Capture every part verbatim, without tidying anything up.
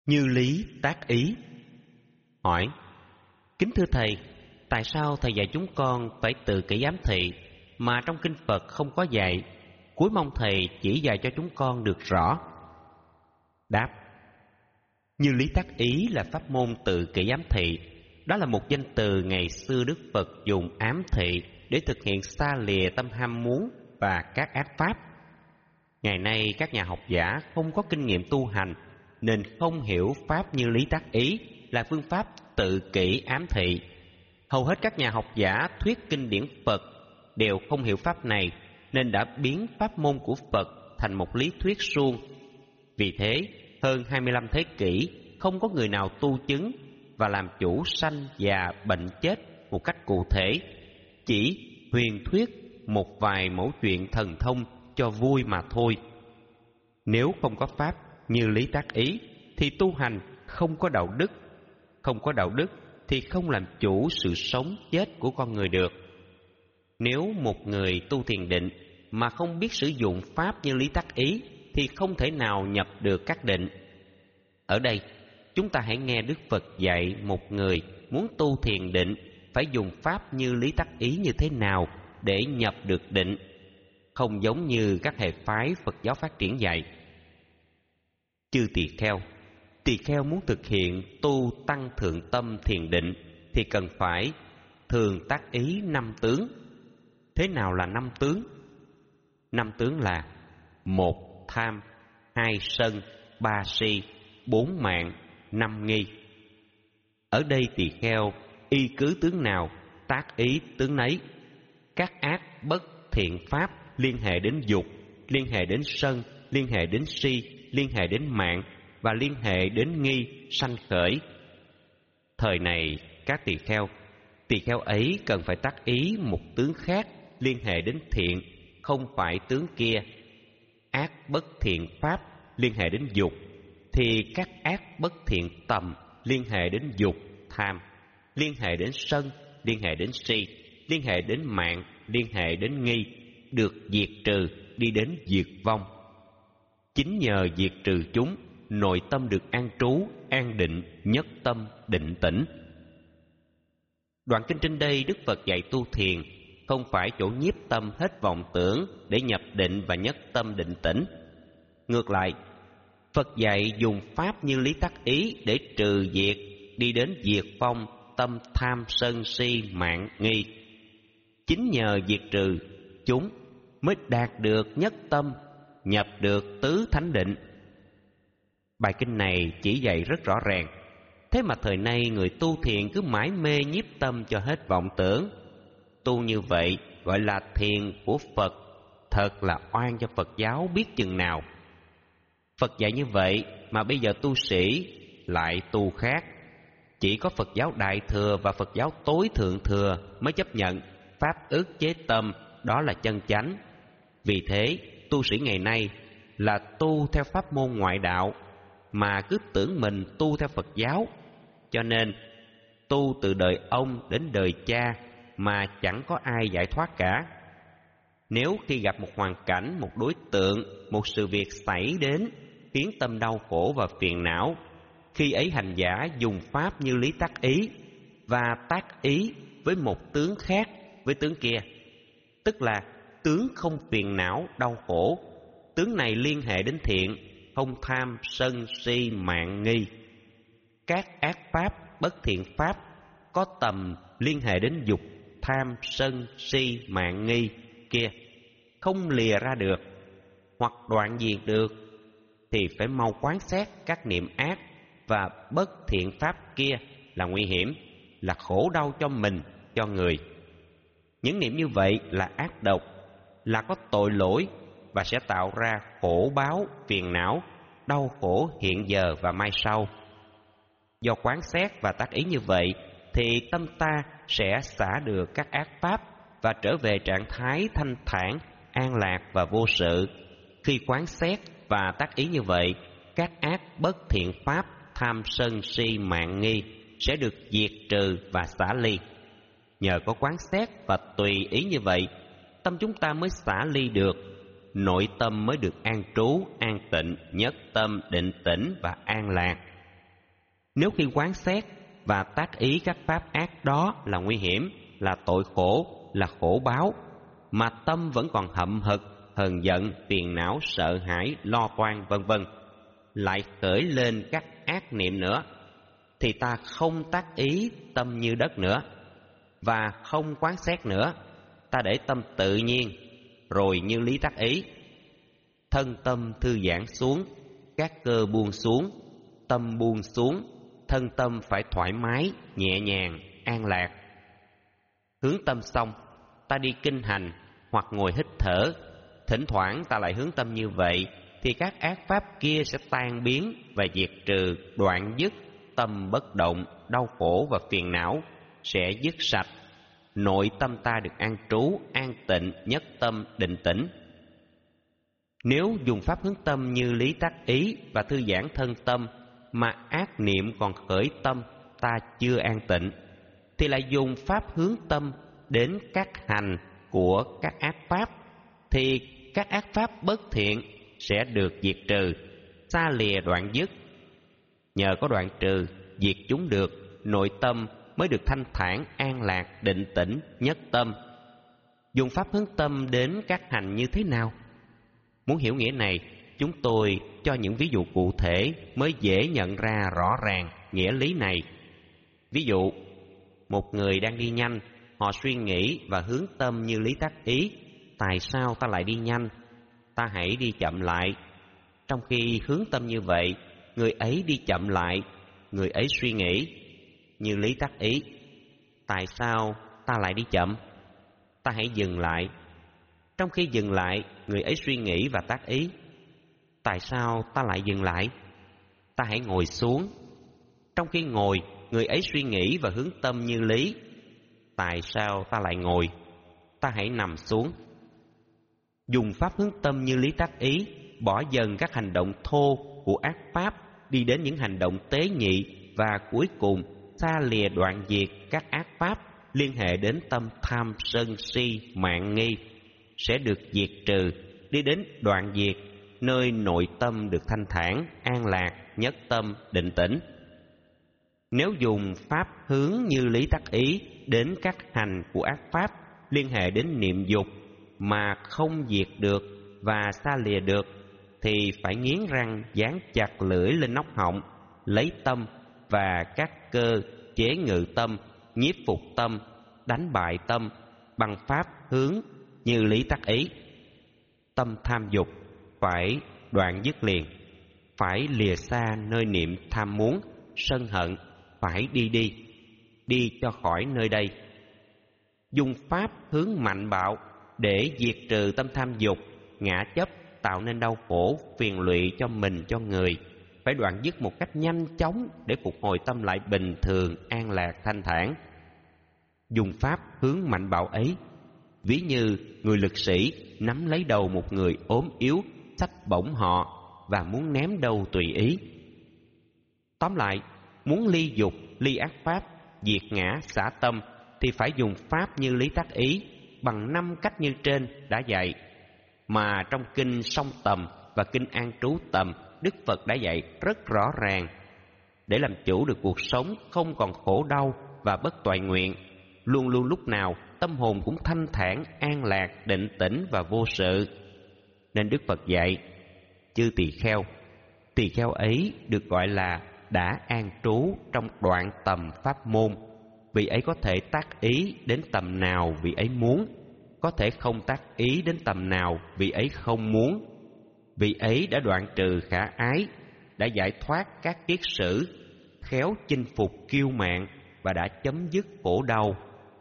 Như lý tác ý. Hỏi: kính thưa thầy, tại sao thầy dạy chúng con phải tự kỷ ám thị mà trong kinh Phật không có dạy? Cuối mong thầy chỉ dạy cho chúng con được rõ. Đáp: như lý tác ý là pháp môn tự kỷ ám thị. Đó là một danh từ ngày xưa Đức Phật dùng ám thị để thực hiện xa lìa tâm ham muốn và các ác pháp. Ngày nay các nhà học giả không có kinh nghiệm tu hành nên không hiểu pháp như lý tác ý là phương pháp tự kỷ ám thị. Hầu hết các nhà học giả thuyết kinh điển Phật đều không hiểu pháp này nên đã biến pháp môn của Phật thành một lý thuyết suông. Vì thế, hơn hai mươi lăm thế kỷ không có người nào tu chứng và làm chủ sanh già bệnh chết một cách cụ thể, chỉ huyền thuyết một vài mẫu chuyện thần thông cho vui mà thôi. Nếu không có pháp như lý tác ý thì tu hành không có đạo đức. Không có đạo đức thì không làm chủ sự sống chết của con người được. Nếu một người tu thiền định mà không biết sử dụng pháp như lý tác ý thì không thể nào nhập được các định. Ở đây, chúng ta hãy nghe Đức Phật dạy một người muốn tu thiền định phải dùng pháp như lý tác ý như thế nào để nhập được định, không giống như các hệ phái Phật giáo phát triển dạy. Chư tỳ kheo, tỳ kheo muốn thực hiện tu tăng thượng tâm thiền định thì cần phải thường tác ý năm tướng. Thế nào là năm tướng? Năm tướng là: một tham, hai sân, ba si, bốn mạng, năm nghi. Ở đây tỳ kheo y cứ tướng nào tác ý tướng nấy. Các ác bất thiện pháp liên hệ đến dục, liên hệ đến sân, liên hệ đến si, liên hệ đến mạng và liên hệ đến nghi sanh khởi. Thời này các tỳ kheo, tỳ kheo ấy cần phải tác ý một tướng khác liên hệ đến thiện, không phải tướng kia. Ác bất thiện pháp liên hệ đến dục thì các ác bất thiện tầm liên hệ đến dục, tham, liên hệ đến sân, liên hệ đến si, liên hệ đến mạng, liên hệ đến nghi, được diệt trừ, đi đến diệt vong. Chính nhờ diệt trừ chúng, nội tâm được an trú, an định, nhất tâm, định tĩnh. Đoạn kinh trên đây Đức Phật dạy tu thiền không phải chỗ nhiếp tâm hết vọng tưởng để nhập định và nhất tâm định tĩnh. Ngược lại, Phật dạy dùng pháp như lý tác ý để trừ diệt, đi đến diệt vong tâm tham sân si mạng nghi. Chính nhờ diệt trừ chúng mới đạt được nhất tâm, nhập được tứ thánh định. Bài kinh này chỉ dạy rất rõ ràng. Thế mà thời nay người tu thiền cứ mãi mê nhiếp tâm cho hết vọng tưởng. Tu như vậy gọi là thiền của Phật, thật là oan cho Phật giáo biết chừng nào. Phật dạy như vậy mà bây giờ tu sĩ lại tu khác. Chỉ có Phật giáo Đại Thừa và Phật giáo Tối Thượng Thừa mới chấp nhận pháp ức chế tâm đó là chân chánh. Vì thế, tu sĩ ngày nay là tu theo pháp môn ngoại đạo mà cứ tưởng mình tu theo Phật giáo. Cho nên, tu từ đời ông đến đời cha mà chẳng có ai giải thoát cả. Nếu khi gặp một hoàn cảnh, một đối tượng, một sự việc xảy đến khiến tâm đau khổ và phiền não, khi ấy hành giả dùng pháp như lý tác ý và tác ý với một tướng khác với tướng kia, tức là tướng không phiền não đau khổ. Tướng này liên hệ đến thiện, không tham sân si mạng nghi. Các ác pháp bất thiện pháp có tầm liên hệ đến dục, tham sân si mạng nghi kia, không lìa ra được hoặc đoạn diệt được thì phải mau quán xét các niệm ác và bất thiện pháp kia là nguy hiểm, là khổ đau cho mình, cho người. Những niệm như vậy là ác độc, là có tội lỗi và sẽ tạo ra khổ báo, phiền não, đau khổ hiện giờ và mai sau. Do quán xét và tác ý như vậy thì tâm ta sẽ xả được các ác pháp và trở về trạng thái thanh thản, an lạc và vô sự. Khi quán xét và tác ý như vậy, các ác bất thiện pháp tham sân si mạng nghi sẽ được diệt trừ và xả ly. Nhờ có quán xét và tùy ý như vậy, tâm chúng ta mới xả ly được, nội tâm mới được an trú, an tịnh, nhất tâm, định tĩnh và an lạc. Nếu khi quán xét và tác ý các pháp ác đó là nguy hiểm, là tội khổ, là khổ báo, mà tâm vẫn còn hậm hực, hờn giận, phiền não, sợ hãi, lo toan vân vân, lại khởi lên các ác niệm nữa, thì ta không tác ý tâm như đất nữa, và không quán xét nữa. Ta để tâm tự nhiên, rồi như lý tác ý. Thân tâm thư giãn xuống, các cơ buông xuống, tâm buông xuống, thân tâm phải thoải mái, nhẹ nhàng, an lạc. Hướng tâm xong, ta đi kinh hành hoặc ngồi hít thở. Thỉnh thoảng ta lại hướng tâm như vậy, thì các ác pháp kia sẽ tan biến và diệt trừ, đoạn dứt. Tâm bất động, đau khổ và phiền não sẽ dứt sạch. Nội tâm ta được an trú, an tịnh, nhất tâm, định tĩnh. Nếu dùng pháp hướng tâm như lý tác ý và thư giãn thân tâm, mà ác niệm còn khởi tâm, ta chưa an tịnh, thì lại dùng pháp hướng tâm đến các hành của các ác pháp, thì các ác pháp bất thiện sẽ được diệt trừ, xa lìa đoạn dứt. Nhờ có đoạn trừ, diệt chúng được, nội tâm mới được thanh thản, an lạc, định tĩnh, nhất tâm. Dùng pháp hướng tâm đến các hành như thế nào? Muốn hiểu nghĩa này, chúng tôi cho những ví dụ cụ thể mới dễ nhận ra rõ ràng nghĩa lý này. Ví dụ, một người đang đi nhanh, họ suy nghĩ và hướng tâm như lý tác ý. Tại sao ta lại đi nhanh? Ta hãy đi chậm lại. Trong khi hướng tâm như vậy, người ấy đi chậm lại, người ấy suy nghĩ như lý tác ý. Tại sao ta lại đi chậm? Ta hãy dừng lại. Trong khi dừng lại, người ấy suy nghĩ và tác ý. Tại sao ta lại dừng lại? Ta hãy ngồi xuống. Trong khi ngồi, người ấy suy nghĩ và hướng tâm như lý. Tại sao ta lại ngồi? Ta hãy nằm xuống. Dùng pháp hướng tâm như lý tác ý, bỏ dần các hành động thô của ác pháp, đi đến những hành động tế nhị, và cuối cùng xa lìa đoạn diệt các ác pháp liên hệ đến tâm tham sân si mạn nghi, sẽ được diệt trừ, đi đến đoạn diệt, nơi nội tâm được thanh thản, an lạc, nhất tâm, định tĩnh. Nếu dùng pháp hướng như lý tác ý đến các hành của ác pháp liên hệ đến niệm dục mà không diệt được và xa lìa được, thì phải nghiến răng dán chặt lưỡi lên nóc họng, lấy tâm và các cơ chế ngự tâm, nhiếp phục tâm, đánh bại tâm bằng pháp hướng như lý tác ý. Tâm tham dục phải đoạn dứt liền, phải lìa xa nơi niệm tham muốn, sân hận, phải đi đi, đi cho khỏi nơi đây. Dùng pháp hướng mạnh bạo để diệt trừ tâm tham dục, ngã chấp, tạo nên đau khổ, phiền lụy cho mình, cho người, phải đoạn dứt một cách nhanh chóng để phục hồi tâm lại bình thường, an lạc, thanh thản. Dùng pháp hướng mạnh bạo ấy, ví như người lực sĩ nắm lấy đầu một người ốm yếu, xách bổng họ và muốn ném đâu tùy ý. Tóm lại, muốn ly dục, ly ác pháp, diệt ngã, xả tâm, thì phải dùng pháp như lý tác ý bằng năm cách như trên đã dạy, mà trong kinh Song Tầm và kinh An Trú Tầm, Đức Phật đã dạy rất rõ ràng. Để làm chủ được cuộc sống không còn khổ đau và bất toại nguyện, luôn luôn lúc nào tâm hồn cũng thanh thản, an lạc, định tĩnh và vô sự. Nên Đức Phật dạy, chư tỳ kheo, tỳ kheo ấy được gọi là đã an trú trong đoạn tầm pháp môn. Vị ấy có thể tác ý đến tầm nào vị ấy muốn, có thể không tác ý đến tầm nào vị ấy không muốn. Vị ấy đã đoạn trừ khả ái, đã giải thoát các kiết sử, khéo chinh phục kiêu mạn và đã chấm dứt khổ đau.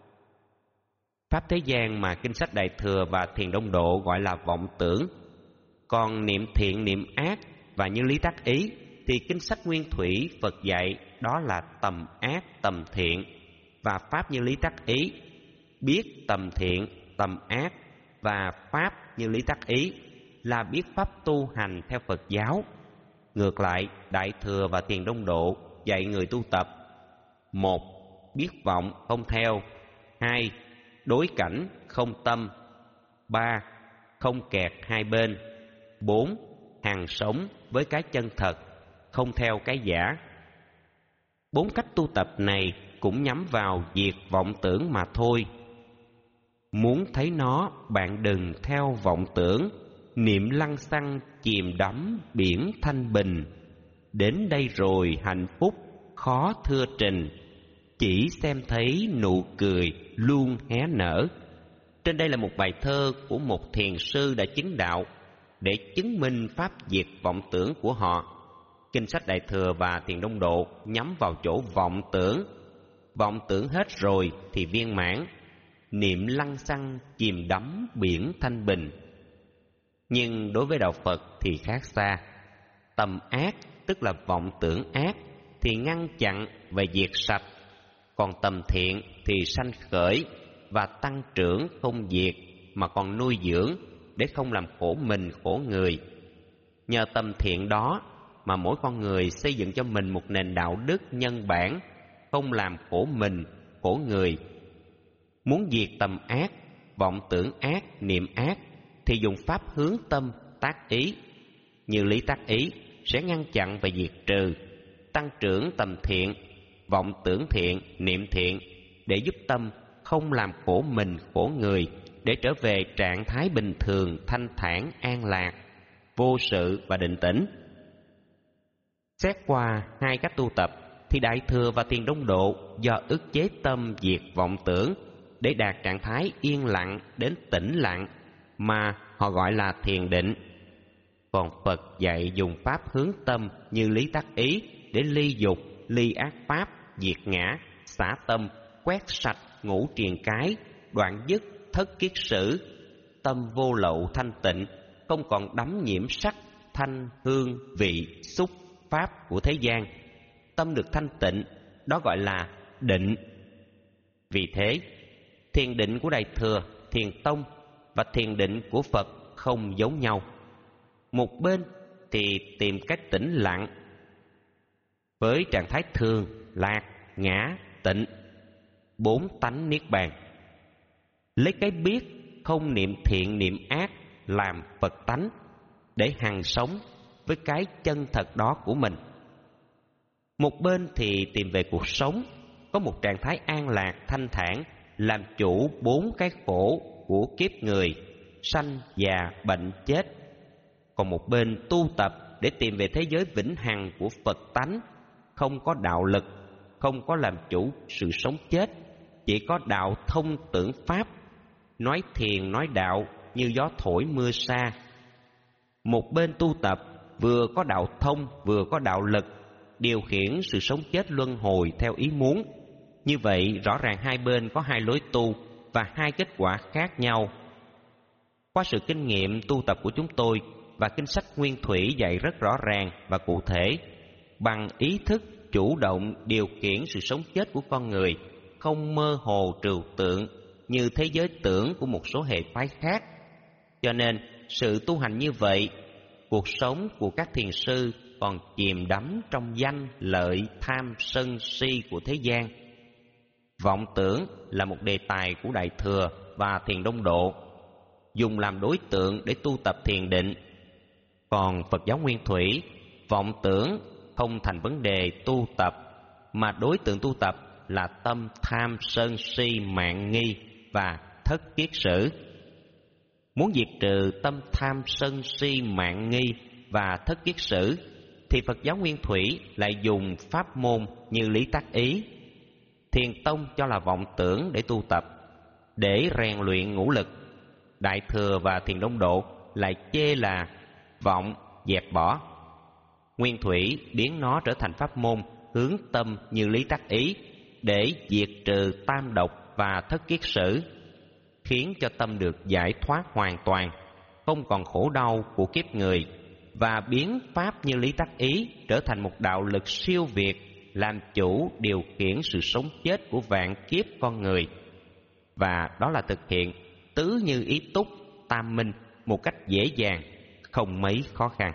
Pháp thế gian mà kinh sách Đại Thừa và Thiền Đông Độ gọi là vọng tưởng. Còn niệm thiện, niệm ác và như lý tác ý thì kinh sách Nguyên Thủy Phật dạy đó là tầm ác, tầm thiện. Và pháp như lý tác ý, biết tầm thiện, tầm ác và pháp như lý tác ý là biết pháp tu hành theo Phật giáo. Ngược lại, Đại Thừa và Thiền Đông Độ dạy người tu tập: một, biết vọng không theo; hai, đối cảnh không tâm; ba, không kẹt hai bên; bốn, hằng sống với cái chân thật, không theo cái giả. Bốn cách tu tập này cũng nhắm vào diệt vọng tưởng mà thôi. Muốn thấy nó, bạn đừng theo vọng tưởng, niệm lăng xăng chìm đắm biển thanh bình. Đến đây rồi hạnh phúc khó thưa trình, chỉ xem thấy nụ cười luôn hé nở. Trên đây là một bài thơ của một thiền sư đã chứng đạo để chứng minh pháp diệt vọng tưởng của họ. Kinh sách Đại Thừa và Thiền Đông Độ nhắm vào chỗ vọng tưởng. Vọng tưởng hết rồi thì viên mãn, niệm lăng xăng chìm đắm biển thanh bình. Nhưng đối với đạo Phật thì khác xa. Tâm ác tức là vọng tưởng ác thì ngăn chặn và diệt sạch, còn tâm thiện thì sanh khởi và tăng trưởng không diệt mà còn nuôi dưỡng để không làm khổ mình khổ người. Nhờ tâm thiện đó mà mỗi con người xây dựng cho mình một nền đạo đức nhân bản, không làm khổ mình khổ người. Muốn diệt tâm ác, vọng tưởng ác, niệm ác thì dùng pháp hướng tâm tác ý. Như lý tác ý sẽ ngăn chặn và diệt trừ, tăng trưởng tâm thiện, vọng tưởng thiện, niệm thiện để giúp tâm không làm khổ mình khổ người, để trở về trạng thái bình thường, thanh thản, an lạc, vô sự và định tĩnh. Xét qua hai cách tu tập thì Đại Thừa và Thiền Đông Độ do ức chế tâm diệt vọng tưởng để đạt trạng thái yên lặng đến tĩnh lặng mà họ gọi là thiền định. Còn Phật dạy dùng pháp hướng tâm như lý tác ý để ly dục, ly ác pháp, diệt ngã, xả tâm, quét sạch ngũ triền cái, đoạn dứt thất kiết sử, tâm vô lậu thanh tịnh, không còn đắm nhiễm sắc, thanh, hương, vị, xúc, pháp của thế gian. Tâm được thanh tịnh, đó gọi là định. Vì thế, thiền định của Đại Thừa, Thiền Tông và thiền định của Phật không giống nhau. Một bên thì tìm cách tĩnh lặng với trạng thái thường, lạc, ngã, tịnh, bốn tánh niết bàn. Lấy cái biết không niệm thiện niệm ác làm Phật tánh để hằng sống với cái chân thật đó của mình. Một bên thì tìm về cuộc sống, có một trạng thái an lạc, thanh thản, làm chủ bốn cái khổ của kiếp người, sanh, già, bệnh, chết. Còn một bên tu tập để tìm về thế giới vĩnh hằng của Phật tánh, không có đạo lực, không có làm chủ sự sống chết, chỉ có đạo thông tưởng pháp, nói thiền nói đạo như gió thổi mưa xa. Một bên tu tập vừa có đạo thông vừa có đạo lực, điều khiển sự sống chết luân hồi theo ý muốn. Như vậy rõ ràng hai bên có hai lối tu và hai kết quả khác nhau. Qua sự kinh nghiệm tu tập của chúng tôi và kinh sách Nguyên Thủy dạy rất rõ ràng và cụ thể, bằng ý thức chủ động điều khiển sự sống chết của con người, không mơ hồ trừu tượng như thế giới tưởng của một số hệ phái khác. Cho nên sự tu hành như vậy, cuộc sống của các thiền sư còn chìm đắm trong danh, lợi, tham, sân, si của thế gian. Vọng tưởng là một đề tài của Đại Thừa và Thiền Đông Độ, dùng làm đối tượng để tu tập thiền định. Còn Phật giáo Nguyên Thủy, vọng tưởng không thành vấn đề tu tập, mà đối tượng tu tập là tâm tham, sân, si, mạn nghi và thất kiết sử. Muốn diệt trừ tâm tham, sân, si, mạn nghi và thất kiết sử thì Phật giáo Nguyên Thủy lại dùng pháp môn như lý tác ý. Thiền Tông cho là vọng tưởng để tu tập, để rèn luyện ngũ lực. Đại Thừa và Thiền Đông Độ lại chê là vọng dẹp bỏ. Nguyên Thủy biến nó trở thành pháp môn hướng tâm như lý tác ý để diệt trừ tam độc và thất kiết sử, khiến cho tâm được giải thoát hoàn toàn, không còn khổ đau của kiếp người, và biến pháp như lý tác ý trở thành một đạo lực siêu việt, làm chủ điều khiển sự sống chết của vạn kiếp con người. Và đó là thực hiện tứ như ý túc, tam minh một cách dễ dàng, không mấy khó khăn.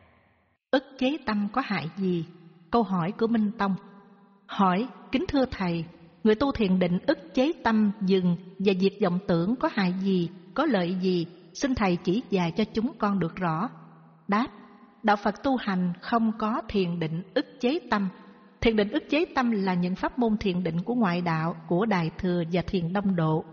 Ức chế tâm có hại gì? Câu hỏi của Minh Tông. Hỏi: kính thưa thầy, người tu thiền định ức chế tâm dừng và diệt vọng tưởng có hại gì, có lợi gì? Xin thầy chỉ dạy cho chúng con được rõ. Đáp: đạo Phật tu hành không có thiền định ức chế tâm, Thiền định ức chế tâm là những pháp môn thiền định của ngoại đạo, của Đại Thừa và Thiền Đông Độ.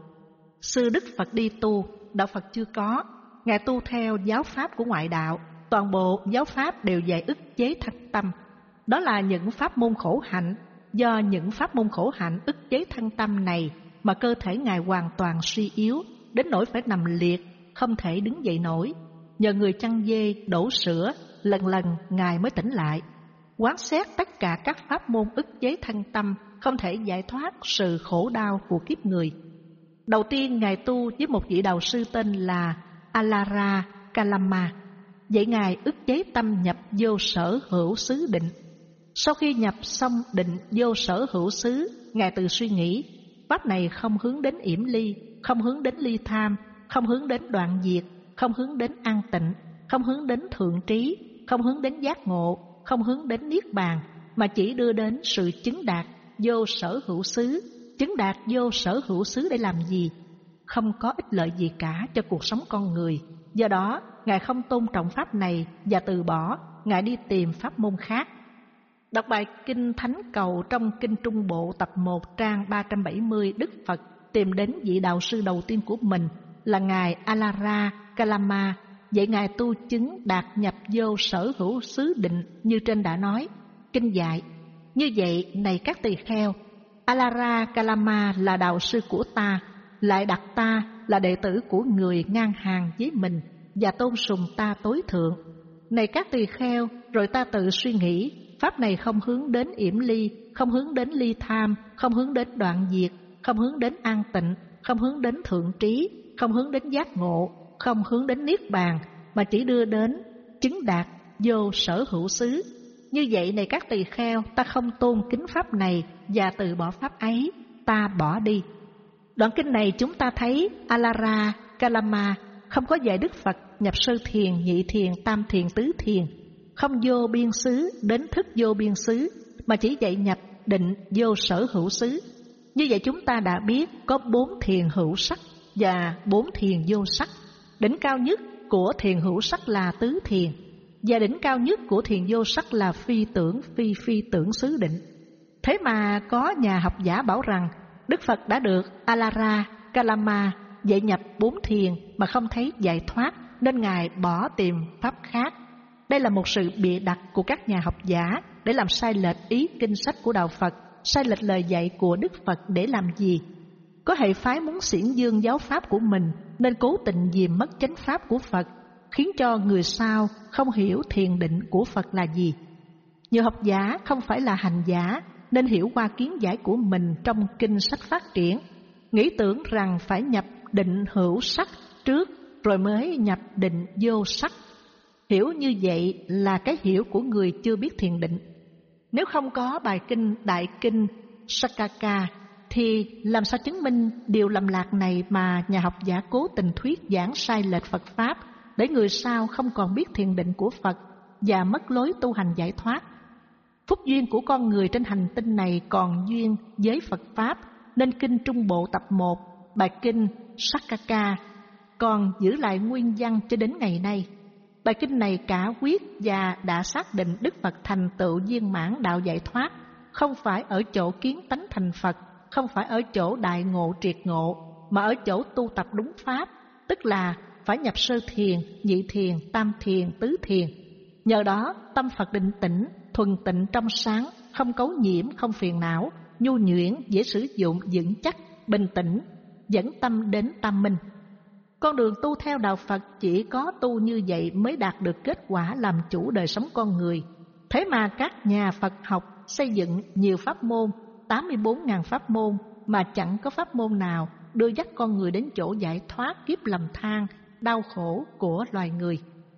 Sư Đức Phật đi tu, đạo Phật chưa có. Ngài tu theo giáo pháp của ngoại đạo, toàn bộ giáo pháp đều dạy ức chế thân tâm. Đó là những pháp môn khổ hạnh. Do những pháp môn khổ hạnh ức chế thân tâm này mà cơ thể Ngài hoàn toàn suy yếu, đến nỗi phải nằm liệt, không thể đứng dậy nổi. Nhờ người chăn dê, đổ sữa, lần lần Ngài mới tỉnh lại. Quán xét tất cả các pháp môn ức chế thân tâm không thể giải thoát sự khổ đau của kiếp người. Đầu tiên Ngài tu với một vị đạo sư tên là Alara Kalama, dạy Ngài ức chế tâm nhập vô sở hữu xứ định. Sau khi nhập xong định vô sở hữu xứ, Ngài tự suy nghĩ, pháp này không hướng đến yểm ly, không hướng đến ly tham, không hướng đến đoạn diệt, không hướng đến an tịnh, không hướng đến thượng trí, không hướng đến giác ngộ, không hướng đến niết bàn, mà chỉ đưa đến sự chứng đạt vô sở hữu xứ. Chứng đạt vô sở hữu xứ để làm gì? Không có ích lợi gì cả cho cuộc sống con người. Do đó, Ngài không tôn trọng pháp này và từ bỏ, Ngài đi tìm pháp môn khác. Đọc bài Kinh Thánh Cầu trong Kinh Trung Bộ tập một trang ba trăm bảy mươi, Đức Phật tìm đến vị đạo sư đầu tiên của mình là Ngài Alara Kalama, dạy Ngài tu chứng đạt nhập vô sở hữu xứ định như trên đã nói. Kinh dạy, như vậy này các tỳ kheo, Alara Kalama là đạo sư của ta, lại đặt ta là đệ tử của người ngang hàng với mình và tôn sùng ta tối thượng. Này các tỳ kheo, rồi ta tự suy nghĩ, pháp này không hướng đến yểm ly, không hướng đến ly tham, không hướng đến đoạn diệt, không hướng đến an tịnh, không hướng đến thượng trí, không hướng đến giác ngộ, không hướng đến niết bàn, mà chỉ đưa đến chứng đạt vô sở hữu xứ. Như vậy này các tỳ kheo, ta không tôn kính pháp này và từ bỏ pháp ấy, ta bỏ đi. Đoạn kinh này chúng ta thấy Alara Kalama không có dạy Đức Phật nhập sơ thiền, nhị thiền, tam thiền, tứ thiền, không vô biên xứ đến thức vô biên xứ, mà chỉ dạy nhập định vô sở hữu xứ. Như vậy chúng ta đã biết có bốn thiền hữu sắc và bốn thiền vô sắc. Đỉnh cao nhất của thiền hữu sắc là tứ thiền, và đỉnh cao nhất của thiền vô sắc là phi tưởng phi phi tưởng xứ định. Thế mà có nhà học giả bảo rằng Đức Phật đã được Alara Kalama dạy nhập bốn thiền mà không thấy giải thoát, nên Ngài bỏ tìm pháp khác. Đây là một sự bịa đặt của các nhà học giả để làm sai lệch ý kinh sách của đạo Phật, sai lệch lời dạy của Đức Phật để làm gì? Có hệ phái muốn xiển dương giáo pháp của mình nên cố tình dìm mất chánh pháp của Phật, khiến cho người sau không hiểu thiền định của Phật là gì. Nhiều học giả không phải là hành giả nên hiểu qua kiến giải của mình trong kinh sách phát triển, nghĩ tưởng rằng phải nhập định hữu sắc trước rồi mới nhập định vô sắc. Hiểu như vậy là cái hiểu của người chưa biết thiền định. Nếu không có bài kinh Đại Kinh Sakaka thì làm sao chứng minh điều lầm lạc này mà nhà học giả cố tình thuyết giảng sai lệch Phật Pháp để người sau không còn biết thiền định của Phật và mất lối tu hành giải thoát. Phúc duyên của con người trên hành tinh này còn duyên với Phật Pháp, nên Kinh Trung Bộ tập một, bài kinh Sakaka còn giữ lại nguyên văn cho đến ngày nay. Bài kinh này cả quyết và đã xác định Đức Phật thành tựu viên mãn đạo giải thoát, không phải ở chỗ kiến tánh thành Phật, không phải ở chỗ đại ngộ triệt ngộ, mà ở chỗ tu tập đúng pháp, tức là phải nhập sơ thiền, nhị thiền, tam thiền, tứ thiền. Nhờ đó tâm Phật định tĩnh, thuần tịnh trong sáng, không cấu nhiễm, không phiền não, nhu nhuyễn, dễ sử dụng, vững chắc, bình tĩnh, dẫn tâm đến tam minh. Con đường tu theo đạo Phật chỉ có tu như vậy mới đạt được kết quả làm chủ đời sống con người. Thế mà các nhà Phật học xây dựng nhiều pháp môn, tám mươi bốn nghìn pháp môn, mà chẳng có pháp môn nào đưa dắt con người đến chỗ giải thoát kiếp lầm than, đau khổ của loài người.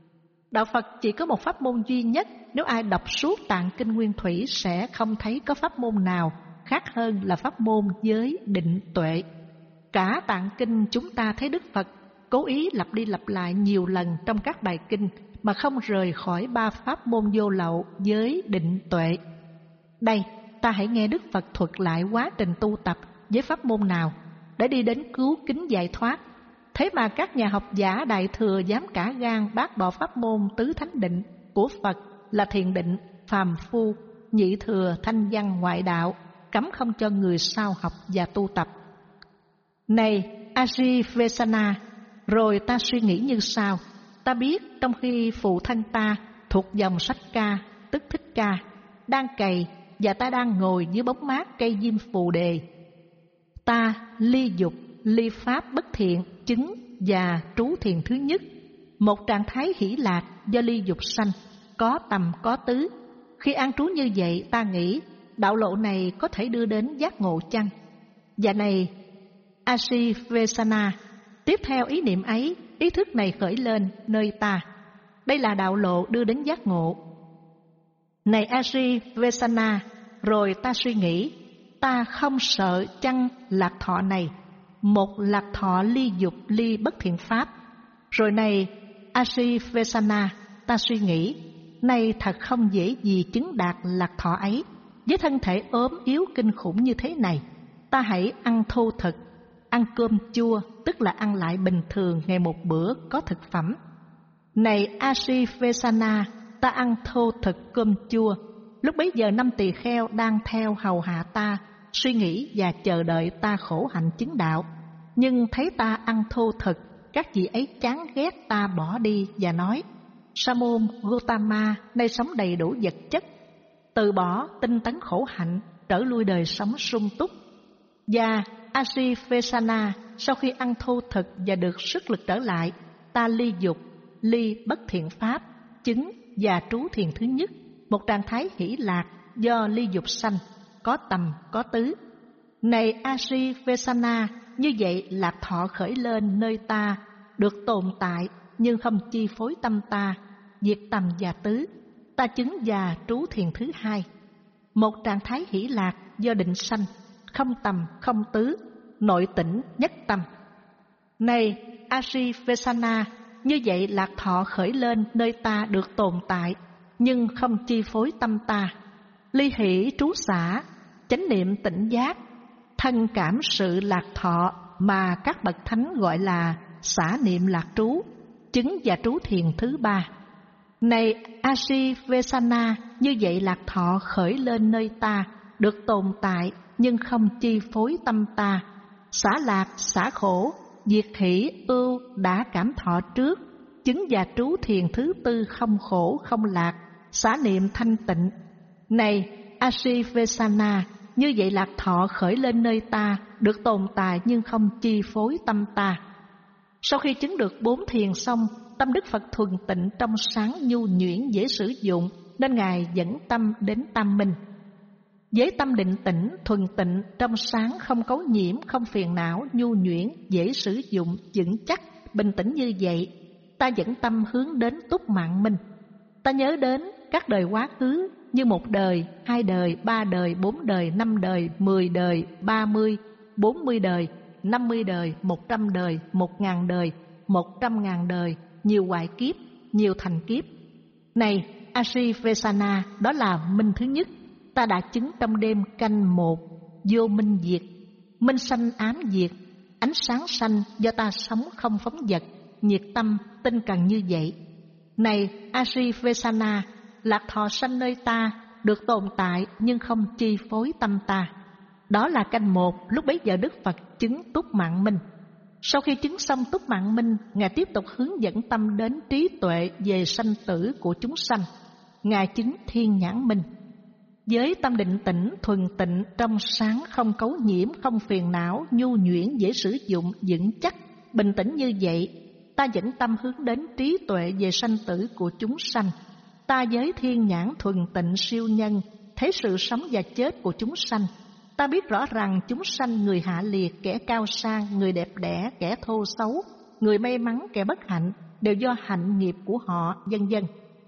Đạo Phật chỉ có một pháp môn duy nhất, nếu ai đọc suốt Tạng Kinh Nguyên Thủy sẽ không thấy có pháp môn nào khác hơn là pháp môn giới định tuệ. Cả Tạng Kinh chúng ta thấy Đức Phật cố ý lặp đi lặp lại nhiều lần trong các bài kinh mà không rời khỏi ba pháp môn vô lậu giới định tuệ. Đây, ta hãy nghe Đức Phật thuật lại quá trình tu tập với pháp môn nào để đi đến cứu kính giải thoát. Thế mà các nhà học giả Đại Thừa dám cả gan bác bỏ pháp môn tứ thánh định của Phật là thiền định phàm phu, nhị thừa thanh văn ngoại đạo, cấm không cho người sau học và tu tập. Này Asivesana, rồi ta suy nghĩ như sau. Ta biết trong khi phụ thân ta thuộc dòng sách ca, tức Thích Ca, đang cày và ta đang ngồi dưới bóng mát cây diêm phù đề, ta ly dục, ly pháp bất thiện, chứng và trú thiền thứ nhất, một trạng thái hỷ lạc do ly dục sanh, có tầm có tứ. Khi an trú như vậy, ta nghĩ đạo lộ này có thể đưa đến giác ngộ chăng? Và này Asivesana, tiếp theo ý niệm ấy, ý thức này khởi lên nơi ta. Đây là đạo lộ đưa đến giác ngộ. Này Asivesana, rồi ta suy nghĩ, ta không sợ chăng lạc thọ này, một lạc thọ ly dục ly bất thiện pháp. Rồi này Asivesana, ta suy nghĩ, nay thật không dễ gì chứng đạt lạc thọ ấy. Với thân thể ốm yếu kinh khủng như thế này, ta hãy ăn thô thực, ăn cơm chua, tức là ăn lại bình thường ngày một bữa có thực phẩm. Này Asivesana, ta ăn thô thực cơm chua. Lúc bấy giờ năm tỳ kheo đang theo hầu hạ ta, suy nghĩ và chờ đợi ta khổ hạnh chứng đạo. Nhưng thấy ta ăn thô thực, các vị ấy chán ghét ta bỏ đi và nói: Sa môn Gotama nay sống đầy đủ vật chất, từ bỏ tinh tấn khổ hạnh, trở lui đời sống sung túc. Và Asivesana, sau khi ăn thô thực và được sức lực trở lại, ta ly dục, ly bất thiện pháp, chứng và trú thiền thứ nhất, một trạng thái hỷ lạc do ly dục sanh, có tầm có tứ. Này Asivesana, như vậy lạc thọ khởi lên nơi ta, được tồn tại nhưng không chi phối tâm ta, diệt tầm và tứ. Ta chứng và trú thiền thứ hai, một trạng thái hỷ lạc do định sanh, không tầm không tứ, nội tỉnh nhất tâm. Này Asivesana, như vậy lạc thọ khởi lên nơi ta được tồn tại nhưng không chi phối tâm ta, ly hỷ trú xả, chánh niệm tỉnh giác, thân cảm sự lạc thọ mà các bậc thánh gọi là xả niệm lạc trú, chứng và trú thiền thứ ba. Này Asivesana, như vậy lạc thọ khởi lên nơi ta, được tồn tại nhưng không chi phối tâm ta, xả lạc xả khổ, diệt hỷ ưu đã cảm thọ trước, chứng và trú thiền thứ tư không khổ không lạc, xả niệm thanh tịnh. Này Asivesana, như vậy lạc thọ khởi lên nơi ta, được tồn tại nhưng không chi phối tâm ta. Sau khi chứng được bốn thiền xong, tâm Đức Phật thuần tịnh trong sáng nhu nhuyễn dễ sử dụng, nên Ngài dẫn tâm đến Tam Minh. Với tâm định tĩnh, thuần tịnh, trong sáng, không cấu nhiễm, không phiền não, nhu nhuyễn, dễ sử dụng, vững chắc, bình tĩnh như vậy, ta dẫn tâm hướng đến túc mạng minh. Ta nhớ đến các đời quá khứ như một đời, hai đời, ba đời, bốn đời, năm đời, mười đời, ba mươi, bốn mươi đời, năm mươi đời, một trăm đời, một ngàn đời, một trăm ngàn đời, nhiều hoại kiếp, nhiều thành kiếp. Này Asivesana, đó là minh thứ nhất. Ta đã chứng trong đêm canh một, vô minh diệt, minh sanh ám diệt, ánh sáng sanh do ta sống không phóng dật, nhiệt tâm, tinh cần như vậy. Này Asivesana, lạc thọ sanh nơi ta, được tồn tại nhưng không chi phối tâm ta. Đó là canh một, lúc bấy giờ Đức Phật chứng túc mạng minh. Sau khi chứng xong túc mạng minh, Ngài tiếp tục hướng dẫn tâm đến trí tuệ về sanh tử của chúng sanh. Ngài chứng thiên nhãn minh. Với tâm định tĩnh, thuần tịnh, trong sáng, không cấu nhiễm, không phiền não, nhu nhuyễn, dễ sử dụng, vững chắc, bình tĩnh như vậy, ta dẫn tâm hướng đến trí tuệ về sanh tử của chúng sanh. Ta với thiên nhãn thuần tịnh siêu nhân, thấy sự sống và chết của chúng sanh. Ta biết rõ rằng chúng sanh người hạ liệt, kẻ cao sang, người đẹp đẽ, kẻ thô xấu, người may mắn, kẻ bất hạnh, đều do hạnh nghiệp của họ, vân vân.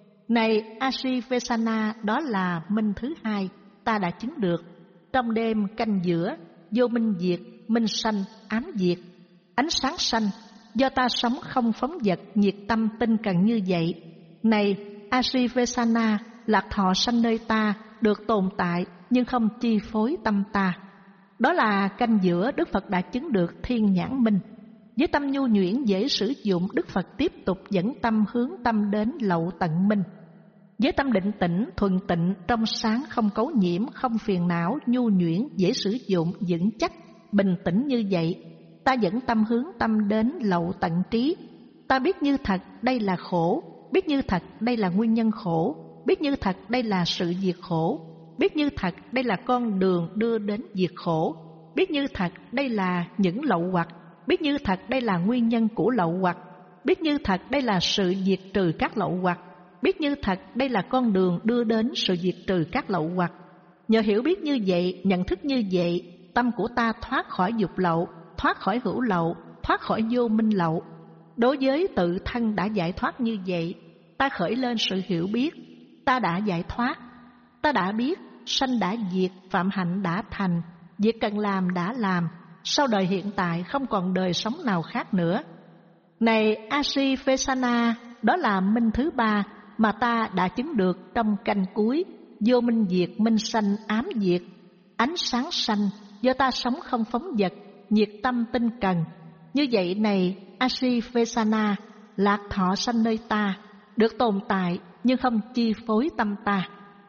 Này Asivesana, đó là minh thứ hai, ta đã chứng được. Trong đêm canh giữa, vô minh diệt, minh sanh, ám diệt, ánh sáng sanh, do ta sống không phóng dật, nhiệt tâm tinh cần như vậy. Này Asivesana, lạc thọ sanh nơi ta, được tồn tại nhưng không chi phối tâm ta. Đó là canh giữa, Đức Phật đã chứng được thiên nhãn minh. Với tâm nhu nhuyễn dễ sử dụng, Đức Phật tiếp tục dẫn tâm hướng tâm đến lậu tận minh. Với tâm định tĩnh, thuần tịnh, trong sáng, không cấu nhiễm, không phiền não, nhu nhuyễn, dễ sử dụng, vững chắc, bình tĩnh như vậy, ta dẫn tâm hướng tâm đến lậu tận trí. Ta biết như thật đây là khổ, biết như thật đây là nguyên nhân khổ, biết như thật đây là sự diệt khổ, biết như thật đây là con đường đưa đến diệt khổ, biết như thật đây là những lậu hoặc, biết như thật đây là nguyên nhân của lậu hoặc, biết như thật đây là sự diệt trừ các lậu hoặc, biết như thật đây là con đường đưa đến sự diệt trừ các lậu hoặc. Nhờ hiểu biết như vậy, nhận thức như vậy, tâm của ta thoát khỏi dục lậu, thoát khỏi hữu lậu, thoát khỏi vô minh lậu. Đối với tự thân đã giải thoát như vậy, ta khởi lên sự hiểu biết, ta đã giải thoát, ta đã biết, sanh đã diệt, phạm hạnh đã thành, việc cần làm đã làm, sau đời hiện tại không còn đời sống nào khác nữa. Này Asivesana, đó là minh thứ ba mà ta đã chứng được trong canh cuối, vô minh diệt, minh sanh, ám diệt, ánh sáng sanh, do ta sống không phóng dật, nhiệt tâm tinh cần. Như vậy này Asivesana, lạc thọ sanh nơi ta, được tồn tại nhưng không chi phối tâm ta.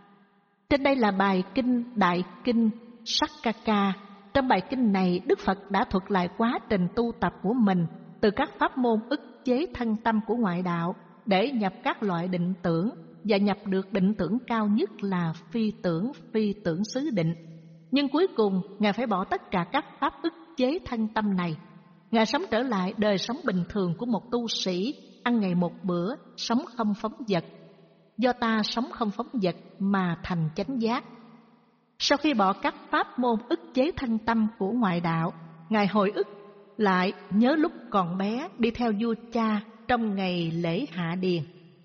Trên đây là bài kinh Đại Kinh Sakkaka. Trong bài kinh này, Đức Phật đã thuật lại quá trình tu tập của mình từ các pháp môn ức chế thân tâm của ngoại đạo để nhập các loại định tưởng và nhập được định tưởng cao nhất là phi tưởng, phi tưởng xứ định. Nhưng cuối cùng, Ngài phải bỏ tất cả các pháp ức chế thân tâm này. Ngài sống trở lại đời sống bình thường của một tu sĩ, ăn ngày một bữa, sống không phóng dật. Do ta sống không phóng dật mà thành chánh giác. Sau khi bỏ các pháp môn ức chế thân tâm của ngoại đạo, Ngài hồi ức lại nhớ lúc còn bé đi theo vua cha trong ngày lễ hạ điền.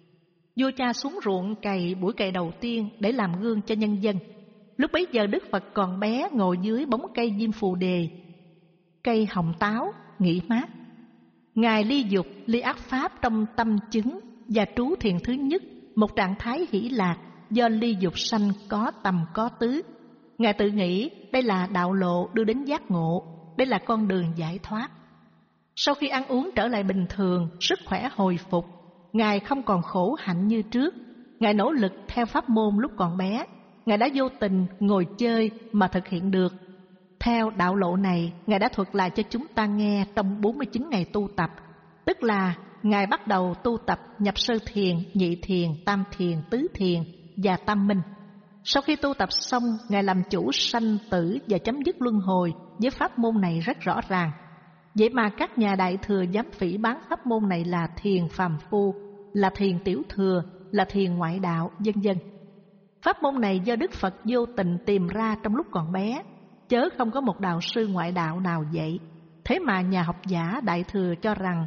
Vua cha xuống ruộng cày buổi cày đầu tiên để làm gương cho nhân dân. Lúc bấy giờ Đức Phật còn bé ngồi dưới bóng cây diêm phù đề, cây hồng táo, nghỉ mát. Ngài ly dục, ly ác pháp trong tâm chứng và trú thiền thứ nhất, một trạng thái hỷ lạc do ly dục sanh có tầm có tứ. Ngài tự nghĩ đây là đạo lộ đưa đến giác ngộ, đây là con đường giải thoát. Sau khi ăn uống trở lại bình thường, sức khỏe hồi phục, Ngài không còn khổ hạnh như trước. Ngài nỗ lực theo pháp môn lúc còn bé. Ngài đã vô tình ngồi chơi mà thực hiện được. Theo đạo lộ này, Ngài đã thuật lại cho chúng ta nghe trong bốn mươi chín ngày tu tập. Tức là Ngài bắt đầu tu tập nhập sơ thiền, nhị thiền, tam thiền, tứ thiền và tam minh. Sau khi tu tập xong, Ngài làm chủ sanh tử và chấm dứt luân hồi với pháp môn này rất rõ ràng. Vậy mà các nhà đại thừa dám phỉ báng pháp môn này là thiền phàm phu, là thiền tiểu thừa, là thiền ngoại đạo, vân vân. Pháp môn này do Đức Phật vô tình tìm ra trong lúc còn bé, chớ không có một đạo sư ngoại đạo nào dạy. Thế mà nhà học giả đại thừa cho rằng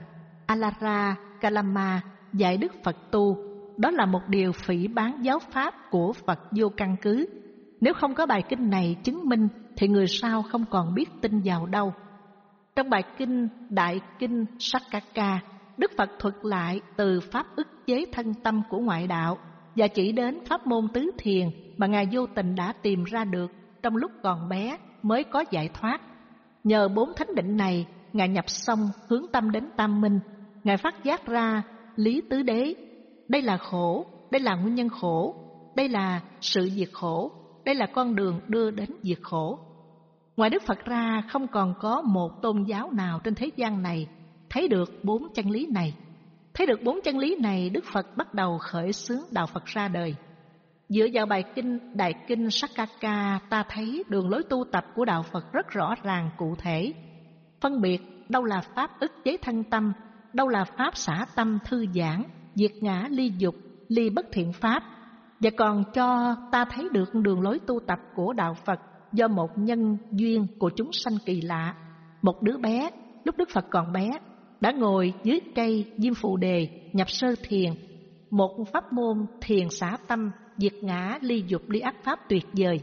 Alara Kalama dạy Đức Phật tu, đó là một điều phỉ báng giáo pháp của Phật vô căn cứ. Nếu không có bài kinh này chứng minh thì người sau không còn biết tin vào đâu. Trong bài kinh Đại Kinh Sakkaka, Đức Phật thuật lại từ pháp ức chế thân tâm của ngoại đạo và chỉ đến pháp môn tứ thiền mà Ngài vô tình đã tìm ra được trong lúc còn bé mới có giải thoát. Nhờ bốn thánh định này, Ngài nhập xong hướng tâm đến tam minh. Ngài phát giác ra lý tứ đế. Đây là khổ, đây là nguyên nhân khổ, đây là sự diệt khổ, đây là con đường đưa đến diệt khổ. Ngoài Đức Phật ra, không còn có một tôn giáo nào trên thế gian này thấy được bốn chân lý này. Thấy được bốn chân lý này, Đức Phật bắt đầu khởi xướng đạo Phật ra đời. Dựa vào bài kinh Đại Kinh Sakkaka, ta thấy đường lối tu tập của đạo Phật rất rõ ràng cụ thể. Phân biệt đâu là pháp ức chế thân tâm, đâu là pháp xả tâm thư giãn, diệt ngã ly dục, ly bất thiện pháp. Và còn cho ta thấy được đường lối tu tập của đạo Phật do một nhân duyên của chúng sanh kỳ lạ. Một đứa bé, lúc Đức Phật còn bé, đã ngồi dưới cây diêm phù đề nhập sơ thiền, một pháp môn thiền xả tâm, diệt ngã, ly dục, ly ác pháp tuyệt vời.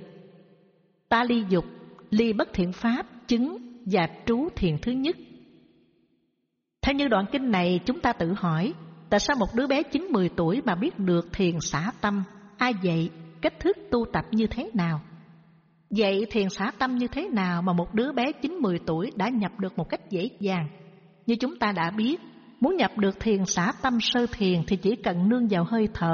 Ta ly dục, ly bất thiện pháp, chứng và trú thiền thứ nhất. Theo như đoạn kinh này, chúng ta tự hỏi, tại sao một đứa bé chín mười tuổi mà biết được thiền xả tâm? Ai dạy? Cách thức tu tập như thế nào? Vậy thiền xả tâm như thế nào mà một đứa bé chín mười tuổi đã nhập được một cách dễ dàng? Như chúng ta đã biết, muốn nhập được thiền xả tâm sơ thiền thì chỉ cần nương vào hơi thở,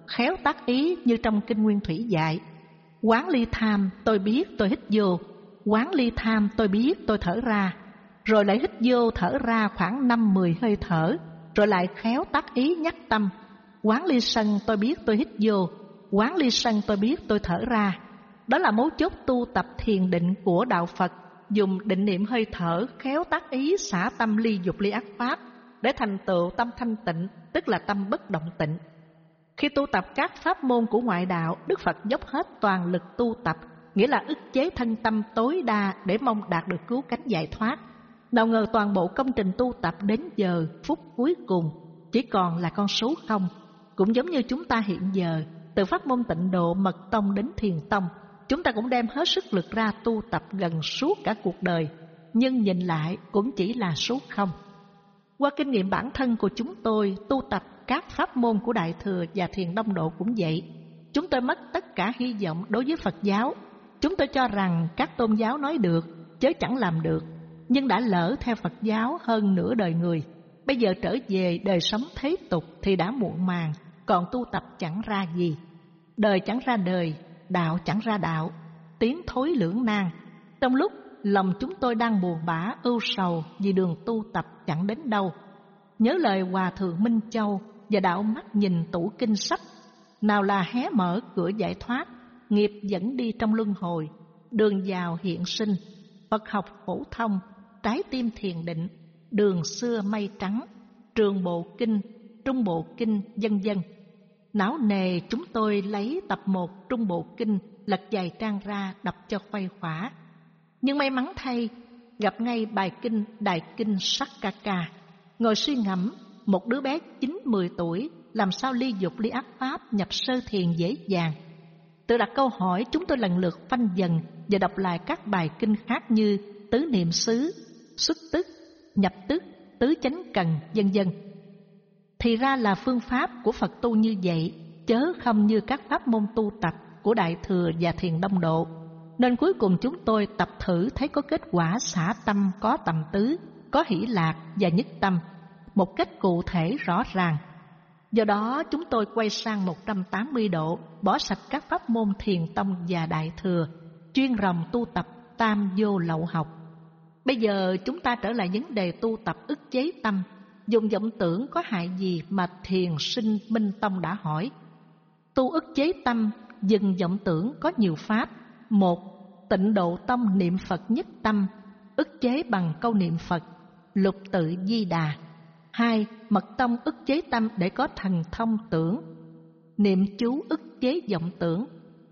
khéo tác ý như trong Kinh Nguyên Thủy dạy. Quán ly tham, tôi biết tôi hít vô. Quán ly tham, tôi biết tôi thở ra. Rồi lại hít vô thở ra khoảng năm mười hơi thở. Rồi lại khéo tác ý nhắc tâm. Quán ly sân, tôi biết tôi hít vô. Quán ly sân, tôi biết tôi thở ra. Đó là mấu chốt tu tập thiền định của Đạo Phật. Dùng định niệm hơi thở, khéo tác ý xả tâm ly dục ly ác pháp để thành tựu tâm thanh tịnh, tức là tâm bất động tịnh. Khi tu tập các pháp môn của ngoại đạo, Đức Phật dốc hết toàn lực tu tập, nghĩa là ức chế thân tâm tối đa để mong đạt được cứu cánh giải thoát. Nào ngờ toàn bộ công trình tu tập đến giờ phút cuối cùng chỉ còn là con số không. Cũng giống như chúng ta hiện giờ, từ pháp môn Tịnh Độ, Mật Tông đến Thiền Tông, chúng ta cũng đem hết sức lực ra tu tập gần suốt cả cuộc đời, nhưng nhìn lại cũng chỉ là số không. Qua kinh nghiệm bản thân của chúng tôi, tu tập các pháp môn của Đại Thừa và Thiền Đông Độ cũng vậy. Chúng tôi mất tất cả hy vọng đối với Phật giáo. Chúng tôi cho rằng các tôn giáo nói được, chớ chẳng làm được, nhưng đã lỡ theo Phật giáo hơn nửa đời người. Bây giờ trở về đời sống thế tục thì đã muộn màng, còn tu tập chẳng ra gì. Đời chẳng ra đời, đạo chẳng ra đạo, tiến thối lưỡng nan. Trong lúc lòng chúng tôi đang buồn bã ưu sầu vì đường tu tập chẳng đến đâu, nhớ lời Hòa Thượng Minh Châu và đạo mắt nhìn tủ kinh sách. Nào là hé mở cửa giải thoát, nghiệp dẫn đi trong luân hồi, đường vào hiện sinh, Phật học phổ thông, trái tim thiền định, đường xưa mây trắng, trường bộ kinh, trung bộ kinh, vân vân. Não nề chúng tôi lấy tập một trung bộ kinh, lật vài trang ra đọc cho khuây khỏa. Nhưng may mắn thay, gặp ngay bài kinh Đại Kinh Sakkaka. Ngồi suy ngẫm, một đứa bé chín mười tuổi làm sao ly dục ly ác pháp nhập sơ thiền dễ dàng. Tự đặt câu hỏi, chúng tôi lần lượt phanh dần và đọc lại các bài kinh khác như Tứ Niệm xứ, Xuất tức, Nhập tức, Tứ Chánh cần, vân vân. Thì ra là phương pháp của Phật tu như vậy, chớ không như các pháp môn tu tập của Đại Thừa và Thiền Đông Độ. Nên cuối cùng chúng tôi tập thử thấy có kết quả xả tâm có tầm tứ, có hỷ lạc và nhất tâm, một cách cụ thể rõ ràng. Do đó chúng tôi quay sang một trăm tám mươi độ, bỏ sạch các pháp môn Thiền Tông và Đại Thừa, chuyên ròng tu tập tam vô lậu học. Bây giờ chúng ta trở lại vấn đề tu tập ức chế tâm. Dùng vọng tưởng có hại gì mà Thiền Sinh Minh Tông đã hỏi. Tu ức chế tâm, dừng vọng tưởng có nhiều pháp. Một, Tịnh Độ Tông niệm Phật nhất tâm, ức chế bằng câu niệm Phật, lục tự Di Đà. Hai, Mật Tông ức chế tâm để có thần thông tưởng, niệm chú ức chế vọng tưởng.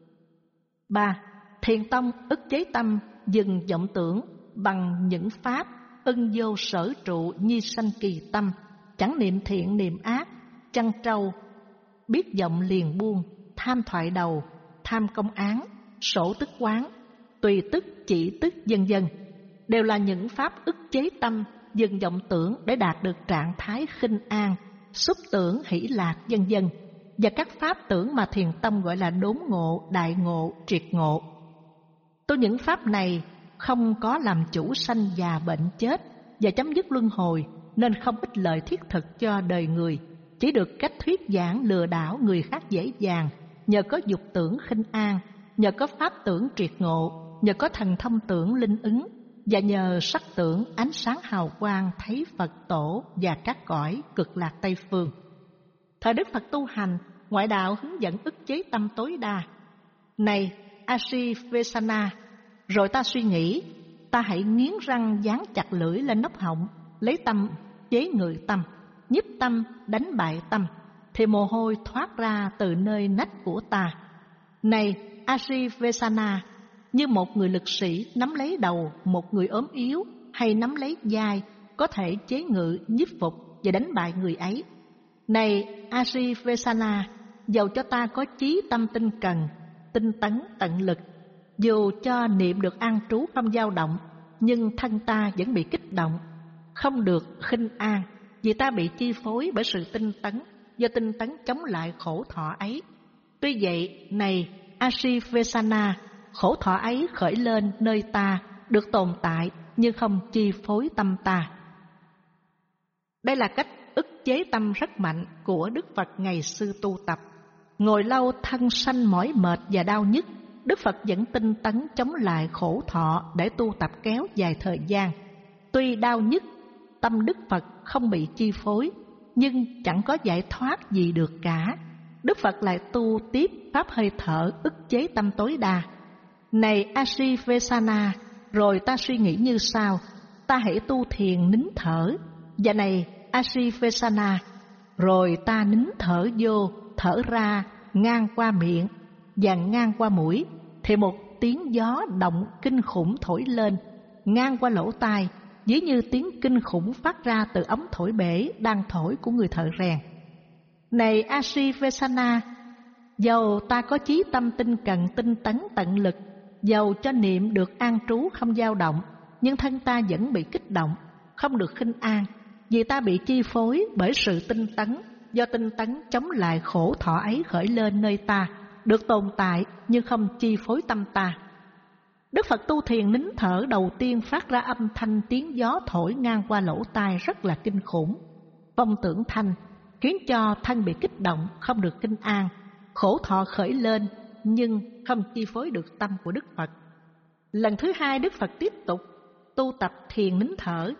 Ba, Thiền Tông ức chế tâm, dừng vọng tưởng bằng những pháp ân vô sở trụ nhi sanh kỳ tâm, chẳng niệm thiện niệm ác, trăn trâu, biết vọng liền buông, tham thoại đầu, tham công án, sổ tức quán, tùy tức chỉ tức vân vân, đều là những pháp ức chế tâm, dừng vọng tưởng để đạt được trạng thái khinh an, xúc tưởng hỷ lạc vân vân, và các pháp tưởng mà Thiền Tông gọi là đốn ngộ, đại ngộ, triệt ngộ. Tu những pháp này không có làm chủ sanh già bệnh chết và chấm dứt luân hồi, nên không ích lợi thiết thực cho đời người, chỉ được cách thuyết giảng lừa đảo người khác dễ dàng, nhờ có dục tưởng khinh an, nhờ có pháp tưởng triệt ngộ, nhờ có thần thông tưởng linh ứng, và nhờ sắc tưởng ánh sáng hào quang thấy Phật tổ và các cõi cực lạc Tây phương. Thời Đức Phật tu hành, ngoại đạo hướng dẫn ức chế tâm tối đa. Này Asivesana, rồi ta suy nghĩ, ta hãy nghiến răng dán chặt lưỡi lên nóc họng, lấy tâm chế ngự tâm, nhiếp tâm đánh bại tâm, thì mồ hôi thoát ra từ nơi nách của ta. Này Asivesana, như một người lực sĩ nắm lấy đầu một người ốm yếu hay nắm lấy vai, có thể chế ngự nhiếp phục và đánh bại người ấy. Này Asivesana, dầu cho ta có chí tâm tinh cần, tinh tấn tận lực, dù cho niệm được an trú không dao động, nhưng thân ta vẫn bị kích động, không được khinh an, vì ta bị chi phối bởi sự tinh tấn, do tinh tấn chống lại khổ thọ ấy. Tuy vậy, này Asivesana, khổ thọ ấy khởi lên nơi ta, được tồn tại nhưng không chi phối tâm ta. Đây là cách ức chế tâm rất mạnh của Đức Phật ngày xưa tu tập. ngồi lâu thân sanh mỏi mệt và đau nhức, Đức Phật vẫn tinh tấn chống lại khổ thọ để tu tập kéo dài thời gian. Tuy đau nhức, tâm Đức Phật không bị chi phối, nhưng chẳng có giải thoát gì được cả. Đức Phật lại tu tiếp pháp hơi thở ức chế tâm tối đa. Này Asivesana, rồi ta suy nghĩ như sau: ta hãy tu thiền nín thở. Và này Asivesana, rồi ta nín thở vô, thở ra, ngang qua miệng và ngang qua mũi, thì một tiếng gió động kinh khủng thổi lên, ngang qua lỗ tai, ví như tiếng kinh khủng phát ra từ ống thổi bể đang thổi của người thợ rèn. Này Asivesana, dầu ta có chí tâm tinh cần tinh tấn tận lực, dầu cho niệm được an trú không dao động, nhưng thân ta vẫn bị kích động, không được khinh an, vì ta bị chi phối bởi sự tinh tấn. Do tinh tấn chống lại khổ thọ ấy khởi lên nơi ta, được tồn tại nhưng không chi phối tâm ta. Đức Phật tu thiền nín thở đầu tiên phát ra âm thanh tiếng gió thổi ngang qua lỗ tai rất là kinh khủng, vong tưởng thanh, khiến cho thân bị kích động, không được kinh an. Khổ thọ khởi lên nhưng không chi phối được tâm của Đức Phật. Lần thứ hai Đức Phật tiếp tục tu tập thiền nín thở.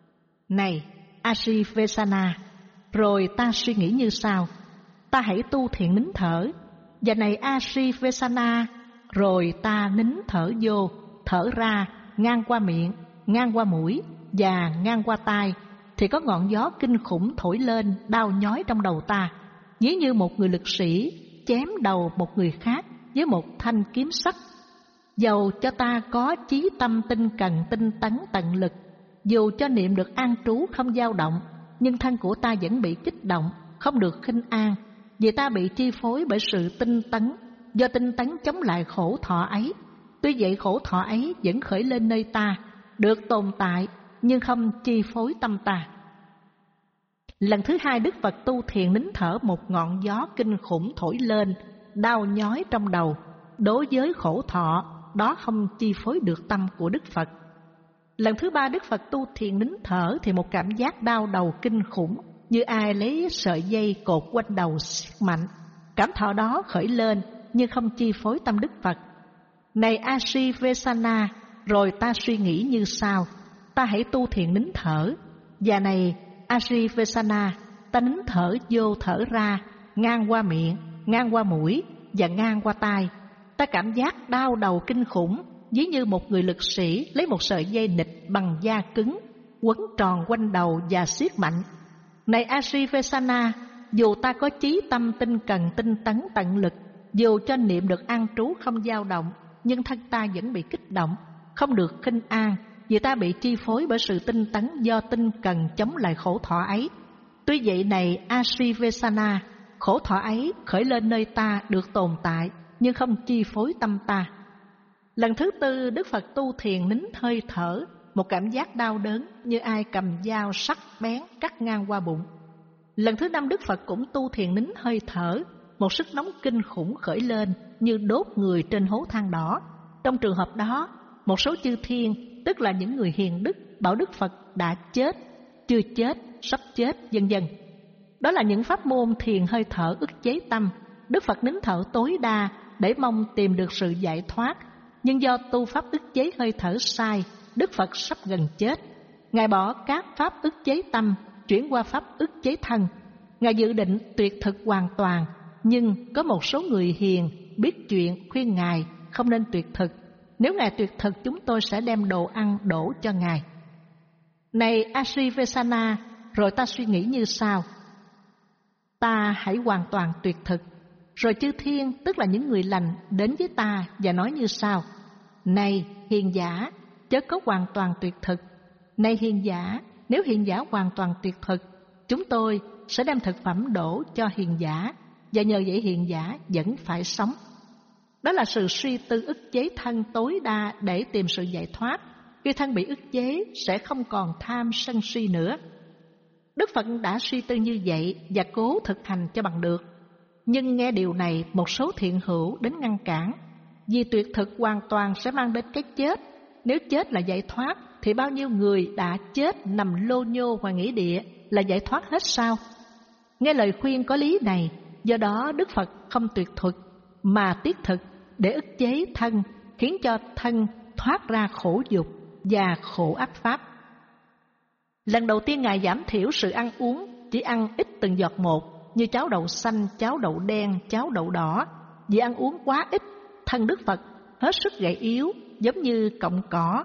Này Asivesana, rồi ta suy nghĩ như sau: ta hãy tu thiền nín thở. Và này Asivesana, rồi ta nín thở vô, thở ra, ngang qua miệng, ngang qua mũi và ngang qua tai, thì có ngọn gió kinh khủng thổi lên, đau nhói trong đầu ta, ví như một người lực sĩ chém đầu một người khác với một thanh kiếm sắt. Dầu cho ta có chí tâm tinh cần tinh tấn tận lực, dù cho niệm được an trú không dao động, nhưng thân của ta vẫn bị kích động, không được khinh an, vì ta bị chi phối bởi sự tinh tấn. Do tinh tấn chống lại khổ thọ ấy, tuy vậy khổ thọ ấy vẫn khởi lên nơi ta, được tồn tại nhưng không chi phối tâm ta. Lần thứ hai Đức Phật tu thiền nín thở, một ngọn gió kinh khủng thổi lên, đau nhói trong đầu. Đối với khổ thọ, đó không chi phối được tâm của Đức Phật. Lần thứ ba Đức Phật tu thiền nín thở, thì một cảm giác đau đầu kinh khủng, như ai lấy sợi dây cột quanh đầu siết mạnh. Cảm thọ đó khởi lên nhưng không chi phối tâm Đức Phật. Này Asivesana, rồi ta suy nghĩ như sau: ta hãy tu thiền nín thở. Và này Asivesana, ta nín thở vô thở ra, ngang qua miệng, ngang qua mũi và ngang qua tai. Ta cảm giác đau đầu kinh khủng, ví như một người lực sĩ lấy một sợi dây nịt bằng da cứng, quấn tròn quanh đầu và siết mạnh. Này Asivesana, dù ta có chí tâm tinh cần tinh tấn tận lực, dù cho niệm được an trú không dao động, nhưng thân ta vẫn bị kích động, không được khinh an, vì ta bị chi phối bởi sự tinh tấn do tinh cần chống lại khổ thọ ấy. Tuy vậy này Asivesana, khổ thọ ấy khởi lên nơi ta, được tồn tại nhưng không chi phối tâm ta. Lần thứ tư Đức Phật tu thiền nín hơi thở, một cảm giác đau đớn như ai cầm dao sắc bén cắt ngang qua bụng. Lần thứ năm Đức Phật cũng tu thiền nín hơi thở, một sức nóng kinh khủng khởi lên như đốt người trên hố than đỏ. Trong trường hợp đó, một số chư thiên, tức là những người hiền đức, bảo Đức Phật đã chết, chưa chết, sắp chết, vân vân. Đó là những pháp môn thiền hơi thở ức chế tâm. Đức Phật nín thở tối đa để mong tìm được sự giải thoát, nhưng do tu pháp ức chế hơi thở sai, Đức Phật sắp gần chết. Ngài bỏ các pháp ức chế tâm, chuyển qua pháp ức chế thân. Ngài dự định tuyệt thực hoàn toàn, nhưng có một số người hiền biết chuyện khuyên Ngài không nên tuyệt thực. Nếu Ngài tuyệt thực, chúng tôi sẽ đem đồ ăn đổ cho Ngài. Này Asivesana, rồi ta suy nghĩ như sau: ta hãy hoàn toàn tuyệt thực. Rồi chư thiên, tức là những người lành, đến với ta và nói như sau: này hiền giả, chớ có hoàn toàn tuyệt thực. Này hiền giả, nếu hiền giả hoàn toàn tuyệt thực, chúng tôi sẽ đem thực phẩm đổ cho hiền giả, và nhờ vậy hiền giả vẫn phải sống. Đó là sự suy tư ức chế thân tối đa để tìm sự giải thoát. Khi thân bị ức chế, sẽ không còn tham sân si nữa. Đức Phật đã suy tư như vậy và cố thực hành cho bằng được. Nhưng nghe điều này, một số thiện hữu đến ngăn cản. Vì tuyệt thực hoàn toàn sẽ mang đến cái chết. Nếu chết là giải thoát, thì bao nhiêu người đã chết nằm lô nhô ngoài nghĩa địa là giải thoát hết sao? Nghe lời khuyên có lý này, Do đó Đức Phật không tuyệt thuật mà tiết thực để ức chế thân, khiến cho thân thoát ra khổ dục và khổ ác pháp. Lần đầu tiên Ngài giảm thiểu sự ăn uống, chỉ ăn ít từng giọt một, như cháo đậu xanh, cháo đậu đen, cháo đậu đỏ. Vì ăn uống quá ít, thân Đức Phật hết sức gầy yếu, giống như cọng cỏ.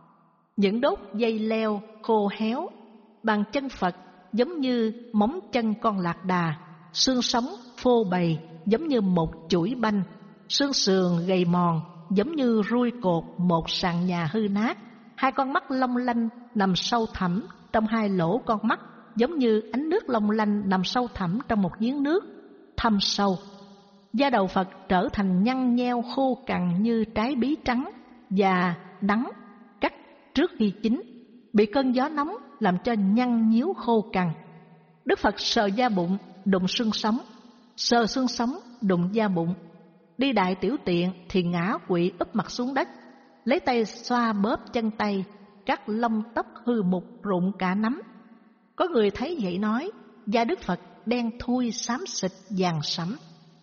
Những đốt dây leo khô héo, bàn chân Phật giống như móng chân con lạc đà, xương sống phô bày giống như một chuỗi banh, xương sườn gầy mòn giống như rui cột một sàn nhà hư nát. Hai con mắt long lanh nằm sâu thẳm trong hai lỗ con mắt, giống như ánh nước long lanh nằm sâu thẳm trong một giếng nước thâm sâu. Da đầu Phật trở thành nhăn nheo khô cằn như trái bí trắng và đắng cắt trước khi chín, bị cơn gió nóng làm cho nhăn nhíu khô cằn. Đức Phật sờ da bụng đụng xương sống, sờ xương sống đụng da bụng. Đi đại tiểu tiện thì ngã quỵ úp mặt xuống đất, lấy tay xoa bóp chân tay, các lông tóc hư mục rụng cả nắm. Có người thấy vậy nói, da Đức Phật đen thui xám xịt vàng sẫm.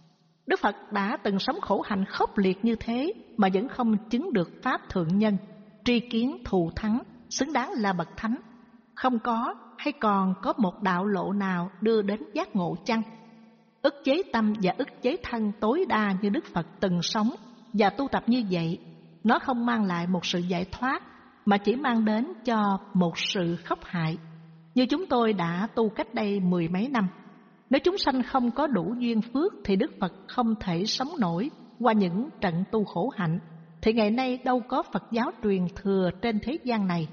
Đức Phật đã từng sống khổ hạnh khốc liệt như thế mà vẫn không chứng được pháp thượng nhân, tri kiến thù thắng, xứng đáng là bậc thánh. Không có hay còn có một đạo lộ nào đưa đến giác ngộ chăng? Ức chế tâm và ức chế thân tối đa như Đức Phật từng sống và tu tập như vậy, nó không mang lại một sự giải thoát mà chỉ mang đến cho một sự khốc hại. Như chúng tôi đã tu cách đây mười mấy năm, nếu chúng sanh không có đủ duyên phước thì Đức Phật không thể sống nổi qua những trận tu khổ hạnh, thì ngày nay đâu có Phật giáo truyền thừa trên thế gian này.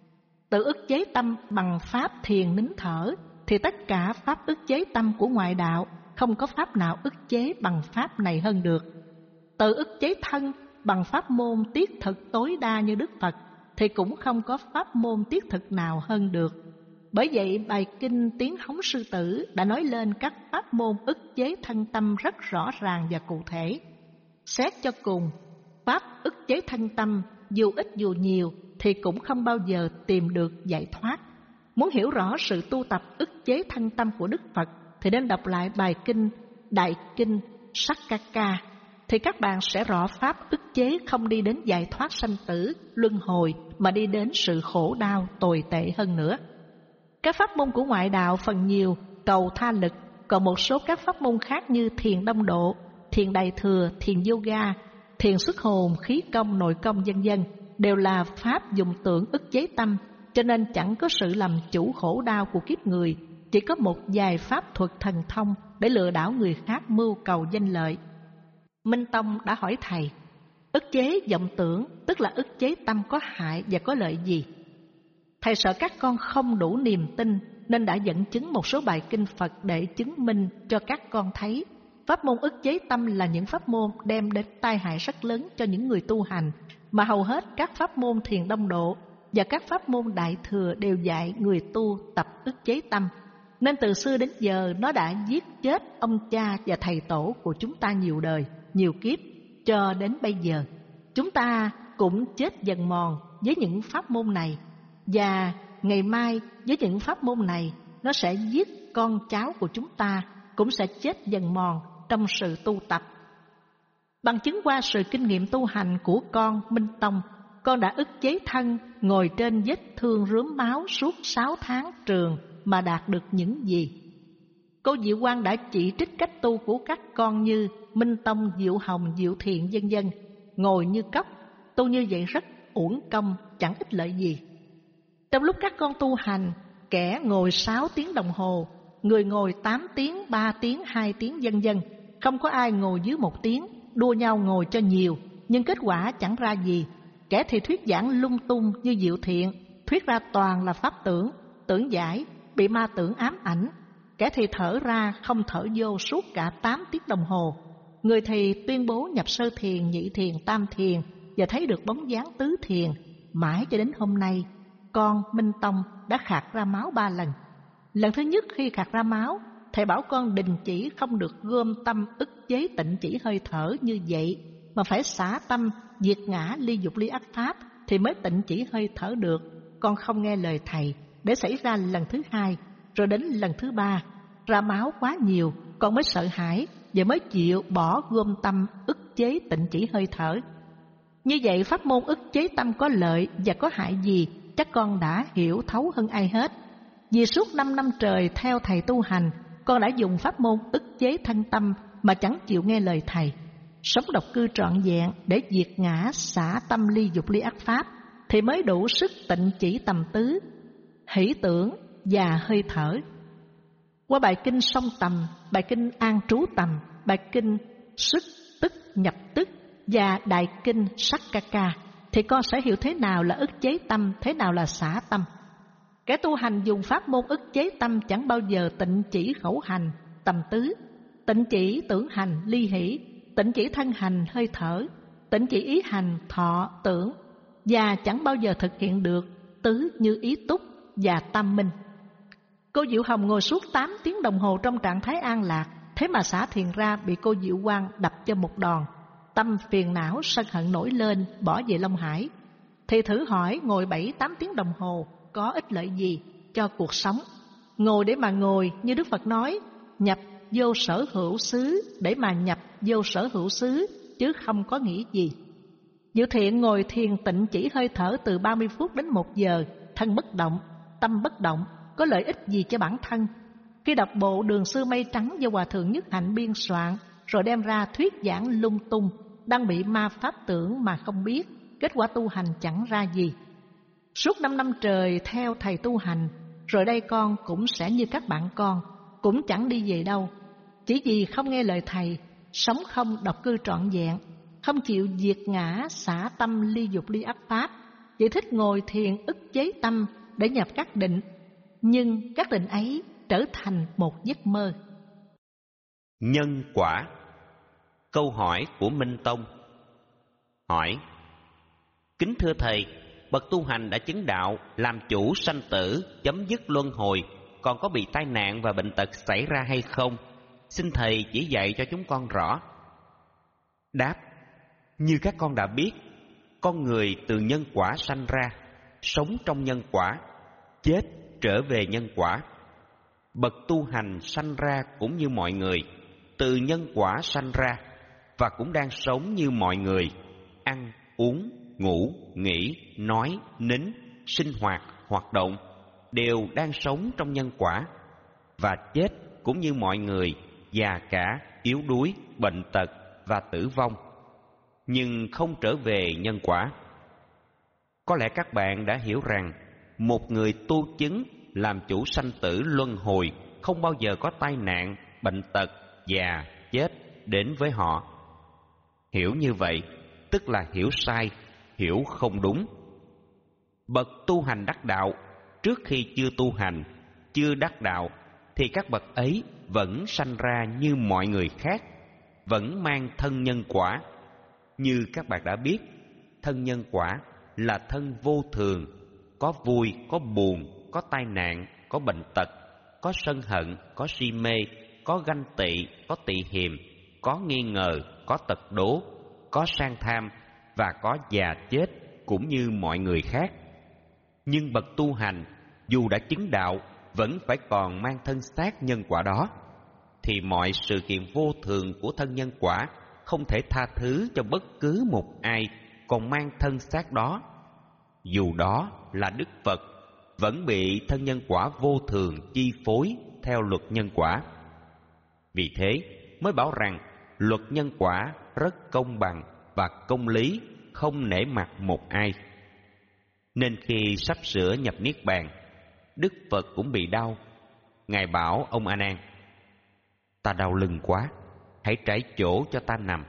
Tự ức chế tâm bằng pháp thiền nín thở thì tất cả pháp ức chế tâm của ngoại đạo không có pháp nào ức chế bằng pháp này hơn được. Tự ức chế thân bằng pháp môn tiết thực tối đa như Đức Phật thì cũng không có pháp môn tiết thực nào hơn được. Bởi vậy bài kinh Tiếng Hống Sư Tử đã nói lên các pháp môn ức chế thân tâm rất rõ ràng và cụ thể. Xét cho cùng, pháp ức chế thân tâm dù ít dù nhiều thì cũng không bao giờ tìm được giải thoát. Muốn hiểu rõ sự tu tập ức chế thân tâm của Đức Phật thì nên đọc lại bài kinh Đại Kinh Sakkaka, thì các bạn sẽ rõ pháp ức chế không đi đến giải thoát sanh tử, luân hồi mà đi đến sự khổ đau tồi tệ hơn nữa. Các pháp môn của ngoại đạo phần nhiều cầu tha lực, còn một số các pháp môn khác như thiền đông độ, thiền đại thừa, thiền yoga, thiền xuất hồn, khí công, nội công vân vân đều là pháp dùng tưởng ức chế tâm, cho nên chẳng có sự làm chủ khổ đau của kiếp người, chỉ có một vài pháp thuật thần thông để lừa đảo người khác mưu cầu danh lợi. Minh Tông đã hỏi thầy, ức chế vọng tưởng tức là ức chế tâm có hại và có lợi gì? Thầy sợ các con không đủ niềm tin nên đã dẫn chứng một số bài kinh Phật để chứng minh cho các con thấy pháp môn ức chế tâm là những pháp môn đem đến tai hại rất lớn cho những người tu hành, mà hầu hết các pháp môn thiền đông độ và các pháp môn đại thừa đều dạy người tu tập ức chế tâm. Nên từ xưa đến giờ nó đã giết chết ông cha và thầy tổ của chúng ta nhiều đời, nhiều kiếp, cho đến bây giờ. Chúng ta cũng chết dần mòn với những pháp môn này, và ngày mai với những pháp môn này nó sẽ giết con cháu của chúng ta, cũng sẽ chết dần mòn trong sự tu tập. Bằng chứng qua sự kinh nghiệm tu hành của con Minh Tông, con đã ức chế thân ngồi trên vết thương rướm máu suốt sáu tháng trường mà đạt được những gì? Cô Diệu Quang đã chỉ trích cách tu của các con như Minh Tông, Diệu Hồng, Diệu Thiện vân vân, ngồi như cóc, tu như vậy rất uổng công, chẳng ích lợi gì. Trong lúc các con tu hành, kẻ ngồi sáu tiếng đồng hồ, người ngồi tám tiếng, ba tiếng, hai tiếng vân vân, không có ai ngồi dưới một tiếng, đua nhau ngồi cho nhiều, nhưng kết quả chẳng ra gì. Kẻ thì thuyết giảng lung tung như Diệu Thiện, thuyết ra toàn là pháp tưởng, tưởng giải, bị ma tưởng ám ảnh. Kẻ thì thở ra không thở vô suốt cả tám tiếng đồng hồ. Người thì tuyên bố nhập sơ thiền, nhị thiền, tam thiền và thấy được bóng dáng tứ thiền. Mãi cho đến hôm nay, con Minh Tông đã khạc ra máu ba lần. Lần thứ nhất khi khạc ra máu, thầy bảo con đình chỉ không được gom tâm ức chế tịnh chỉ hơi thở như vậy, mà phải xả tâm diệt ngã ly dục ly ác pháp thì mới tịnh chỉ hơi thở được. Con không nghe lời thầy, để xảy ra lần thứ hai, rồi đến lần thứ ba ra máu quá nhiều, con mới sợ hãi và mới chịu bỏ gom tâm ức chế tịnh chỉ hơi thở. Như vậy pháp môn ức chế tâm có lợi và có hại gì chắc con đã hiểu thấu hơn ai hết. Vì suốt năm năm trời theo thầy tu hành, con đã dùng pháp môn ức chế thân tâm mà chẳng chịu nghe lời thầy. Sống độc cư trọn vẹn để diệt ngã xả tâm ly dục ly ác pháp thì mới đủ sức tịnh chỉ tầm tứ, hỷ tưởng và hơi thở. Qua bài kinh song tầm, bài kinh an trú tầm, bài kinh sức tức nhập tức và đại kinh sắc ca ca thì con sẽ hiểu thế nào là ức chế tâm, thế nào là xả tâm. Kẻ tu hành dùng pháp môn ức chế tâm chẳng bao giờ tịnh chỉ khẩu hành tầm tứ, tịnh chỉ tưởng hành ly hỷ, tịnh chỉ thân hành hơi thở, tịnh chỉ ý hành thọ tưởng, và chẳng bao giờ thực hiện được tứ như ý túc và tam minh. Cô Diệu Hồng ngồi suốt tám tiếng đồng hồ trong trạng thái an lạc, thế mà xả thiền ra bị cô Diệu Quang đập cho một đòn. Tâm phiền não sân hận nổi lên, bỏ về Long Hải. Thì thử hỏi ngồi bảy tám tiếng đồng hồ có ích lợi gì cho cuộc sống? Ngồi để mà ngồi, như Đức Phật nói, nhập vô sở hữu xứ để mà nhập vô sở hữu xứ, chứ không có nghĩ gì. Diệu Thiện ngồi thiền tịnh chỉ hơi thở từ ba mươi phút đến một giờ, thân bất động, tâm bất động, có lợi ích gì cho bản thân? Khi đọc bộ Đường Sư Mây Trắng do Hòa Thượng Nhất Hạnh biên soạn, rồi đem ra thuyết giảng lung tung, đang bị ma pháp tưởng mà không biết, kết quả tu hành chẳng ra gì. Suốt năm năm trời theo thầy tu hành, rồi đây con cũng sẽ như các bạn con, cũng chẳng đi về đâu. Chỉ vì không nghe lời thầy, sống không độc cư trọn vẹn, không chịu diệt ngã xả tâm ly dục ly ác pháp, chỉ thích ngồi thiền ức chế tâm để nhập các định, nhưng các định ấy trở thành một giấc mơ. Nhân quả. Câu hỏi của Minh Tông. Hỏi: kính thưa thầy, bậc tu hành đã chứng đạo, làm chủ sanh tử, chấm dứt luân hồi, còn có bị tai nạn và bệnh tật xảy ra hay không? Xin thầy chỉ dạy cho chúng con rõ. Đáp: như các con đã biết, con người từ nhân quả sanh ra, sống trong nhân quả, chết trở về nhân quả. Bậc tu hành sanh ra cũng như mọi người, từ nhân quả sanh ra, và cũng đang sống như mọi người, ăn, uống, ngủ, nghỉ, nói, nín, sinh hoạt, hoạt động, đều đang sống trong nhân quả, và chết cũng như mọi người, già cả, yếu đuối, bệnh tật và tử vong, nhưng không trở về nhân quả. Có lẽ các bạn đã hiểu rằng một người tu chứng làm chủ sanh tử luân hồi không bao giờ có tai nạn, bệnh tật, già, chết đến với họ. Hiểu như vậy tức là hiểu sai, hiểu không đúng. Bậc tu hành đắc đạo trước khi chưa tu hành, chưa đắc đạo, thì các bậc ấy vẫn sanh ra như mọi người khác, vẫn mang thân nhân quả. Như các bạn đã biết, thân nhân quả là thân vô thường, có vui, có buồn, có tai nạn, có bệnh tật, có sân hận, có si mê, có ganh tị, có tị hiềm, có nghi ngờ, có tật đố, có sang tham và có già chết cũng như mọi người khác. Nhưng bậc tu hành dù đã chứng đạo vẫn phải còn mang thân xác nhân quả đó, thì mọi sự kiện vô thường của thân nhân quả không thể tha thứ cho bất cứ một ai còn mang thân xác đó. Dù đó là Đức Phật, vẫn bị thân nhân quả vô thường chi phối theo luật nhân quả. Vì thế mới bảo rằng luật nhân quả rất công bằng và công lý, không nể mặt một ai. Nên khi sắp sửa nhập niết bàn, Đức Phật cũng bị đau. Ngài bảo ông A Nan: ta đau lưng quá, hãy trải chỗ cho ta nằm.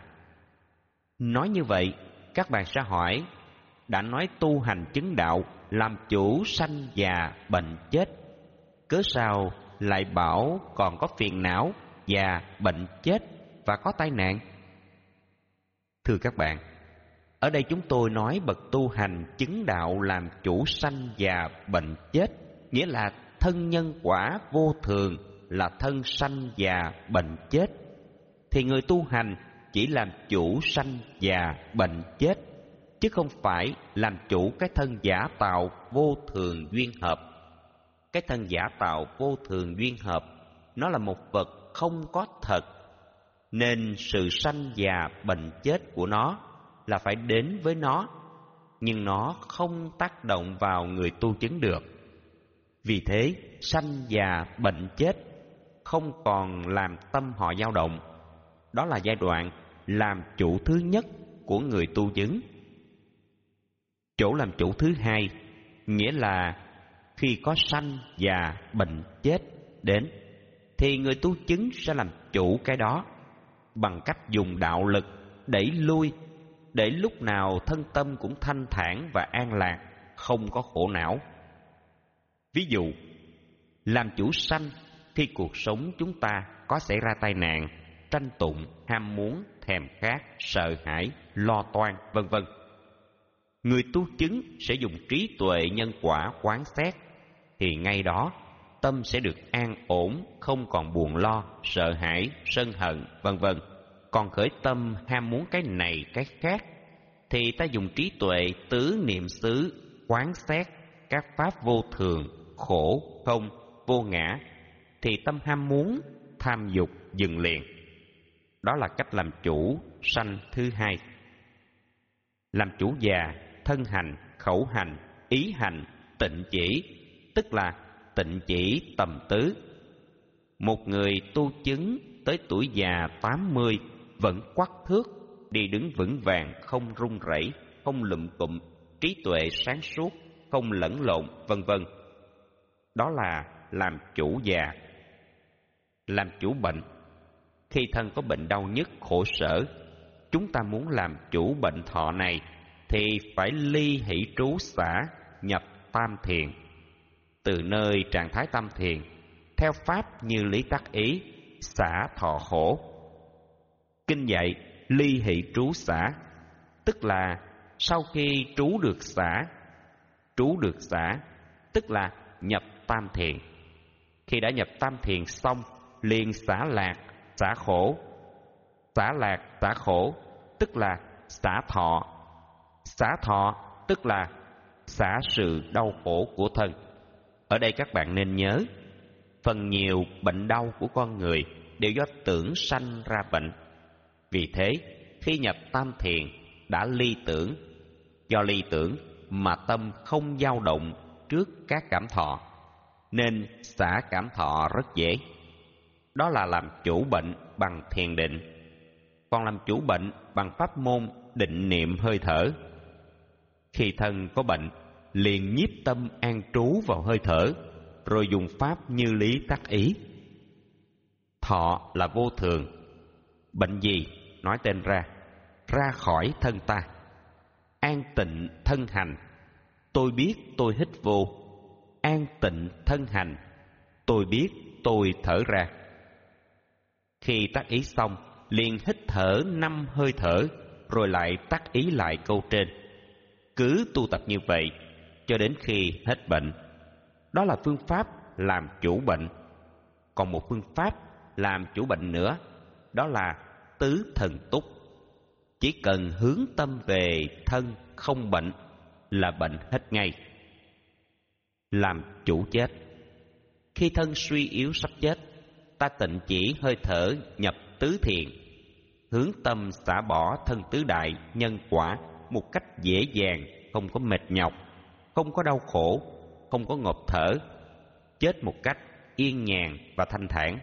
Nói như vậy, các bạn sẽ hỏi, đã nói tu hành chứng đạo, làm chủ sanh già bệnh chết, cớ sao lại bảo còn có phiền não, già, bệnh chết và có tai nạn? Thưa các bạn, ở đây chúng tôi nói bậc tu hành chứng đạo làm chủ sanh già bệnh chết, nghĩa là thân nhân quả vô thường là thân sanh già bệnh chết, thì người tu hành chỉ làm chủ sanh già bệnh chết, chứ không phải làm chủ cái thân giả tạo vô thường duyên hợp. Cái thân giả tạo vô thường duyên hợp, nó là một vật không có thật, nên sự sanh già bệnh chết của nó là phải đến với nó, nhưng nó không tác động vào người tu chứng được. Vì thế, sanh già bệnh chết không còn làm tâm họ dao động. Đó là giai đoạn làm chủ thứ nhất của người tu chứng. Chỗ làm chủ thứ hai nghĩa là khi có sanh già bệnh chết đến, thì người tu chứng sẽ làm chủ cái đó bằng cách dùng đạo lực đẩy lui, để lúc nào thân tâm cũng thanh thản và an lạc, không có khổ não. Ví dụ, làm chủ sanh khi cuộc sống chúng ta có xảy ra tai nạn, tranh tụng, ham muốn, thèm khát, sợ hãi, lo toan, vân vân. Người tu chứng sẽ dùng trí tuệ nhân quả quán xét, thì ngay đó tâm sẽ được an ổn, không còn buồn lo, sợ hãi, sân hận, vân vân. Còn khởi tâm ham muốn cái này cái khác, thì ta dùng trí tuệ tứ niệm xứ quán xét các pháp vô thường, khổ, không, vô ngã, thì tâm ham muốn, tham dục dừng liền. Đó là cách làm chủ sanh thứ hai. Làm chủ già, thân hành, khẩu hành, ý hành, tịnh chỉ, tức là tịnh chỉ tầm tứ. Một người tu chứng tới tuổi già tám mươi vẫn quắc thước, đi đứng vững vàng, không run rẩy, không lụm cụm, trí tuệ sáng suốt, không lẫn lộn, vân vân. Đó là làm chủ già. Làm chủ bệnh. Khi thân có bệnh đau nhức, khổ sở, chúng ta muốn làm chủ bệnh thọ này thì phải ly hỷ trú xả, nhập tam thiền. Từ nơi trạng thái tam thiền, theo pháp như lý tác ý, xả thọ khổ. Kinh dạy ly hỷ trú xả, tức là sau khi trú được xả, trú được xả, tức là nhập tam thiền. Khi đã nhập tam thiền xong, liền xả lạc, xả khổ. Xả lạc, xả khổ, tức là xả thọ. Xả thọ, tức là xả sự đau khổ của thân. Ở đây các bạn nên nhớ, phần nhiều bệnh đau của con người đều do tưởng sanh ra bệnh. Vì thế, khi nhập tam thiền đã ly tưởng. Do ly tưởng mà tâm không dao động trước các cảm thọ, nên xả cảm thọ rất dễ. Đó là làm chủ bệnh bằng thiền định. Còn làm chủ bệnh bằng pháp môn định niệm hơi thở. Khi thân có bệnh, liền nhiếp tâm an trú vào hơi thở, rồi dùng pháp như lý tác ý. Thọ là vô thường. Bệnh gì? Nói tên ra. Ra khỏi thân ta. An tịnh thân hành. Tôi biết tôi hít vô. An tịnh thân hành. Tôi biết tôi thở ra. Khi tác ý xong, liền hít thở năm hơi thở, rồi lại tác ý lại câu trên. Cứ tu tập như vậy cho đến khi hết bệnh. Đó là phương pháp làm chủ bệnh. Còn một phương pháp làm chủ bệnh nữa, đó là tứ thần túc. Chỉ cần hướng tâm về thân không bệnh là bệnh hết ngay. Làm chủ chết. Khi thân suy yếu sắp chết, ta tịnh chỉ hơi thở nhập tứ thiền, hướng tâm xả bỏ thân tứ đại nhân quả một cách dễ dàng, không có mệt nhọc, không có đau khổ, không có ngộp thở, chết một cách yên nhàn và thanh thản.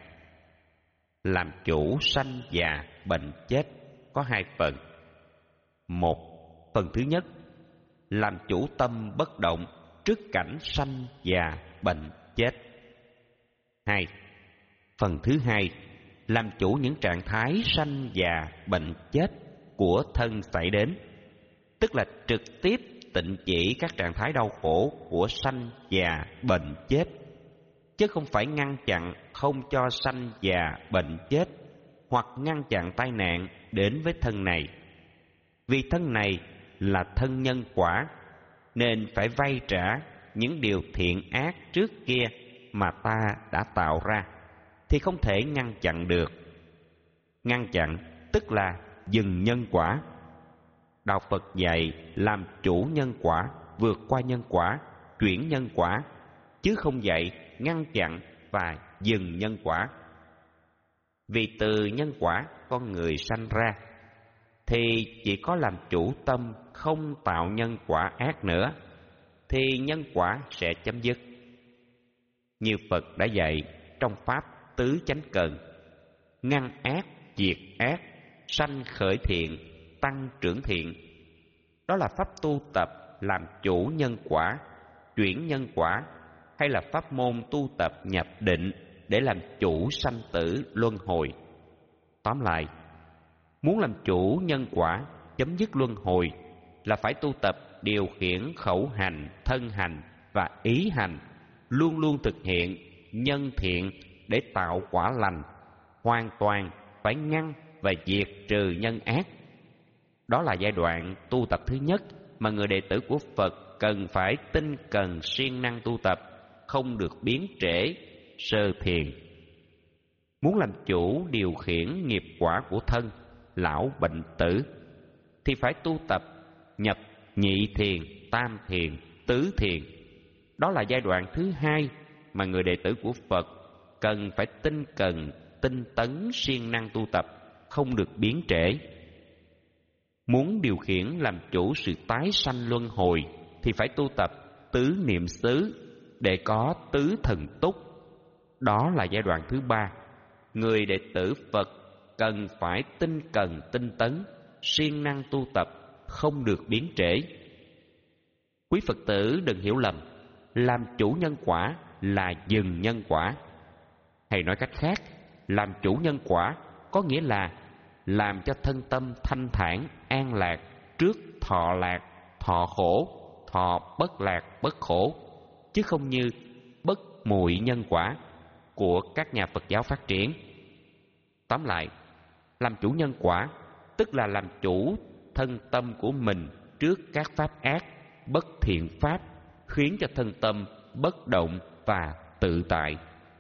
Làm chủ sanh già bệnh chết có hai phần. Một, phần thứ nhất, làm chủ tâm bất động trước cảnh sanh già bệnh chết. Hai, phần thứ hai, làm chủ những trạng thái sanh già bệnh chết của thân xảy đến, tức là trực tiếp tịnh chỉ các trạng thái đau khổ của sanh già bệnh chết, chứ không phải ngăn chặn không cho sanh già bệnh chết, hoặc ngăn chặn tai nạn đến với thân này. Vì thân này là thân nhân quả, nên phải vay trả những điều thiện ác trước kia mà ta đã tạo ra, thì không thể ngăn chặn được. Ngăn chặn tức là dừng nhân quả. Đạo Phật dạy làm chủ nhân quả, vượt qua nhân quả, chuyển nhân quả, chứ không dạy ngăn chặn và dừng nhân quả. Vì từ nhân quả con người sanh ra, thì chỉ có làm chủ tâm không tạo nhân quả ác nữa, thì nhân quả sẽ chấm dứt. Như Phật đã dạy trong Pháp Tứ Chánh Cần: ngăn ác, diệt ác, sanh khởi thiện, tăng trưởng thiện. Đó là pháp tu tập làm chủ nhân quả, chuyển nhân quả, hay là pháp môn tu tập nhập định để làm chủ sanh tử luân hồi. Tóm lại, muốn làm chủ nhân quả, chấm dứt luân hồi, là phải tu tập điều khiển khẩu hành, thân hành và ý hành, luôn luôn thực hiện nhân thiện để tạo quả lành, hoàn toàn phải ngăn và diệt trừ nhân ác. Đó là giai đoạn tu tập thứ nhất mà người đệ tử của Phật cần phải tinh cần siêng năng tu tập, không được biến trễ sơ thiền. Muốn làm chủ điều khiển nghiệp quả của thân, lão bệnh tử, thì phải tu tập nhập nhị thiền, tam thiền, tứ thiền. Đó là giai đoạn thứ hai mà người đệ tử của Phật cần phải tinh cần, tinh tấn siêng năng tu tập, không được biến trễ. Muốn điều khiển làm chủ sự tái sanh luân hồi thì phải tu tập tứ niệm xứ để có tứ thần túc. Đó là giai đoạn thứ ba. Người đệ tử Phật cần phải tinh cần tinh tấn, siêng năng tu tập, không được biến trễ. Quý Phật tử đừng hiểu lầm, làm chủ nhân quả là dừng nhân quả. Hay nói cách khác, làm chủ nhân quả có nghĩa là làm cho thân tâm thanh thản, an lạc trước thọ lạc, thọ khổ, thọ bất lạc, bất khổ, chứ không như bất muội nhân quả của các nhà Phật giáo phát triển. Tóm lại, làm chủ nhân quả tức là làm chủ thân tâm của mình trước các pháp ác, bất thiện pháp, khiến cho thân tâm bất động và tự tại.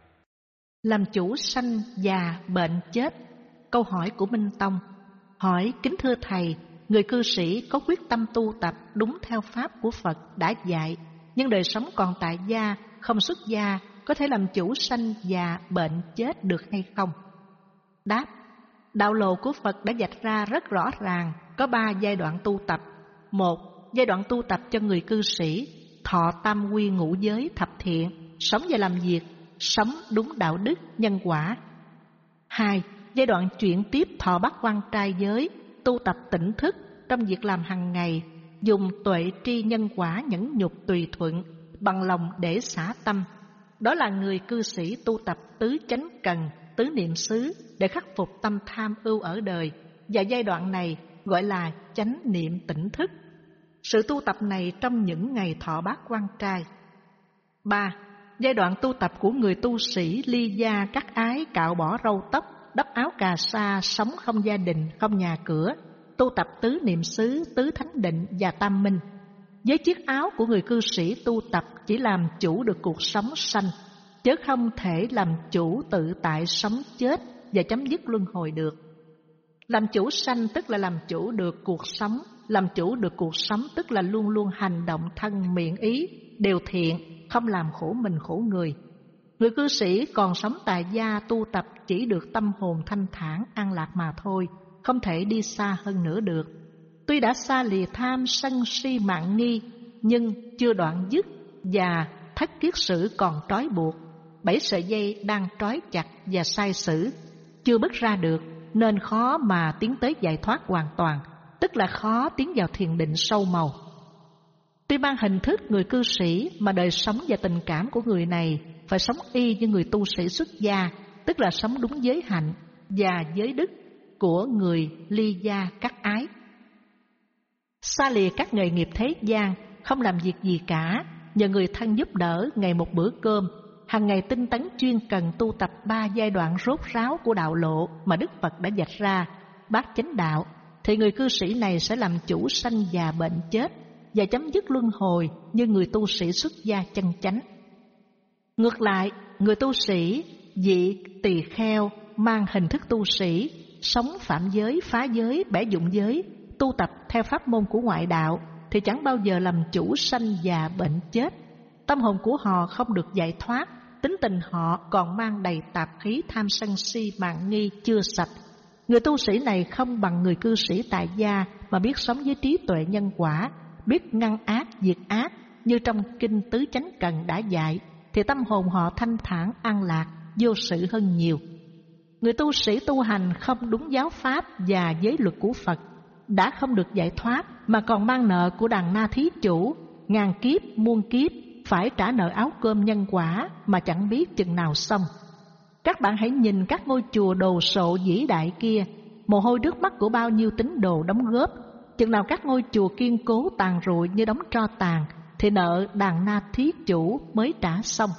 Làm chủ sanh, già, bệnh, chết. Câu hỏi của Minh Tông: hỏi kính thưa Thầy, người cư sĩ có quyết tâm tu tập đúng theo pháp của Phật đã dạy, nhưng đời sống còn tại gia, không xuất gia, có thể làm chủ sanh, già, bệnh, chết được hay không? Đáp: đạo lộ của Phật đã vạch ra rất rõ ràng, có ba giai đoạn tu tập. Một, giai đoạn tu tập cho người cư sĩ, thọ tam quy ngũ giới thập thiện, sống và làm việc, sống đúng đạo đức, nhân quả. Hai, giai đoạn chuyển tiếp thọ bát quan trai giới, tu tập tỉnh thức trong việc làm hàng ngày, dùng tuệ tri nhân quả nhẫn nhục tùy thuận, bằng lòng để xả tâm. Đó là người cư sĩ tu tập tứ chánh cần, tứ niệm xứ để khắc phục tâm tham ưu ở đời, và giai đoạn này gọi là chánh niệm tỉnh thức. Sự tu tập này trong những ngày thọ bát quan trai. Ba, giai đoạn tu tập của người tu sĩ ly gia cắt ái, cạo bỏ râu tóc, đắp áo cà sa, sống không gia đình, không nhà cửa, tu tập tứ niệm xứ, tứ thánh định và tam minh. Với chiếc áo của người cư sĩ tu tập chỉ làm chủ được cuộc sống sanh, chứ không thể làm chủ tự tại sống chết và chấm dứt luân hồi được. Làm chủ sanh tức là làm chủ được cuộc sống, làm chủ được cuộc sống tức là luôn luôn hành động thân miệng ý đều thiện, không làm khổ mình khổ người. Người cư sĩ còn sống tại gia tu tập chỉ được tâm hồn thanh thản an lạc mà thôi, không thể đi xa hơn nữa được. Tuy đã xa lìa tham sân si mạn nghi, nhưng chưa đoạn dứt và thất kiết sử còn trói buộc. Bảy sợi dây đang trói chặt và sai sử, chưa bứt ra được, nên khó mà tiến tới giải thoát hoàn toàn, tức là khó tiến vào thiền định sâu màu. Tuy mang hình thức người cư sĩ mà đời sống và tình cảm của người này phải sống y như người tu sĩ xuất gia, tức là sống đúng giới hạnh và giới đức của người ly gia cắt ái. Xa lìa các nghề nghiệp thế gian, không làm việc gì cả, nhờ người thân giúp đỡ ngày một bữa cơm, hàng ngày tinh tấn chuyên cần tu tập ba giai đoạn rốt ráo của đạo lộ mà Đức Phật đã vạch ra, bát chánh đạo, thì người cư sĩ này sẽ làm chủ sanh già bệnh chết và chấm dứt luân hồi như người tu sĩ xuất gia chân chánh. Ngược lại, người tu sĩ vị tỳ kheo mang hình thức tu sĩ, sống phạm giới, phá giới, bẻ dụng giới, tu tập theo pháp môn của ngoại đạo thì chẳng bao giờ làm chủ sanh già bệnh chết. Tâm hồn của họ không được giải thoát, tính tình họ còn mang đầy tạp khí tham sân si mạn nghi chưa sạch. Người tu sĩ này không bằng người cư sĩ tại gia mà biết sống với trí tuệ nhân quả, biết ngăn ác diệt ác như trong kinh Tứ Chánh Cần đã dạy, thì tâm hồn họ thanh thản an lạc, vô sự hơn nhiều. Người tu sĩ tu hành không đúng giáo pháp và giới luật của Phật đã không được giải thoát, mà còn mang nợ của đàn na thí chủ, ngàn kiếp muôn kiếp phải trả nợ áo cơm nhân quả mà chẳng biết chừng nào xong. Các bạn hãy nhìn các ngôi chùa đồ sộ vĩ đại kia, mồ hôi nước mắt của bao nhiêu tín đồ đóng góp. Chừng nào các ngôi chùa kiên cố tàn rụi như đống tro tàn, thì nợ đàn na thí chủ mới trả xong.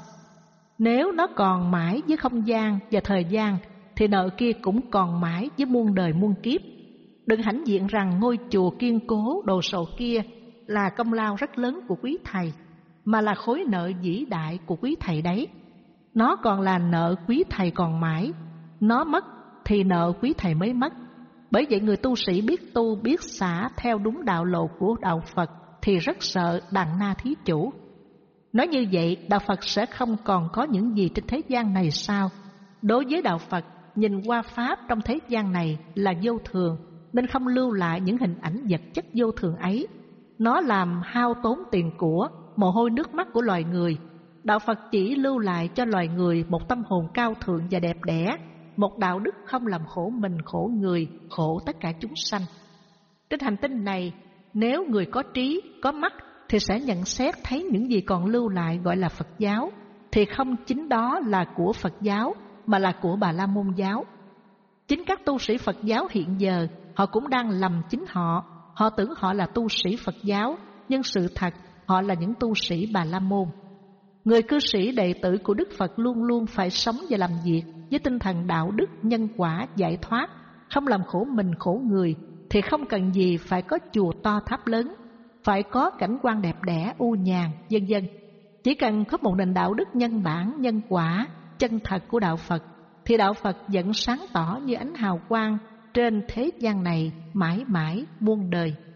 Nếu nó còn mãi với không gian và thời gian, thì nợ kia cũng còn mãi với muôn đời muôn kiếp. Đừng hãnh diện rằng ngôi chùa kiên cố đồ sộ kia là công lao rất lớn của quý thầy, mà là khối nợ vĩ đại của quý thầy đấy. Nó còn là nợ quý thầy còn mãi, nó mất thì nợ quý thầy mới mất. Bởi vậy người tu sĩ biết tu biết xả theo đúng đạo lộ của đạo Phật thì rất sợ đàn na thí chủ. Nói như vậy, đạo Phật sẽ không còn có những gì trên thế gian này sao? Đối với đạo Phật, nhìn qua pháp trong thế gian này là vô thường, nên không lưu lại những hình ảnh vật chất vô thường ấy. Nó làm hao tốn tiền của, mồ hôi nước mắt của loài người. Đạo Phật chỉ lưu lại cho loài người một tâm hồn cao thượng và đẹp đẽ, một đạo đức không làm khổ mình khổ người, khổ tất cả chúng sanh. Trên hành tinh này, nếu người có trí, có mắt thì sẽ nhận xét thấy những gì còn lưu lại gọi là Phật giáo, thì không chính đó là của Phật giáo mà là của Bà La Môn giáo. Chính các tu sĩ Phật giáo hiện giờ, họ cũng đang lầm chính họ. Họ tưởng họ là tu sĩ Phật giáo, nhưng sự thật họ là những tu sĩ Bà La Môn. Người cư sĩ đệ tử của Đức Phật luôn luôn phải sống và làm việc với tinh thần đạo đức, nhân quả, giải thoát, không làm khổ mình khổ người, thì không cần gì phải có chùa to tháp lớn, phải có cảnh quan đẹp đẽ, u nhàn, vân vân. Chỉ cần có một nền đạo đức nhân bản, nhân quả, chân thật của đạo Phật, thì đạo Phật vẫn sáng tỏ như ánh hào quang trên thế gian này mãi mãi muôn đời.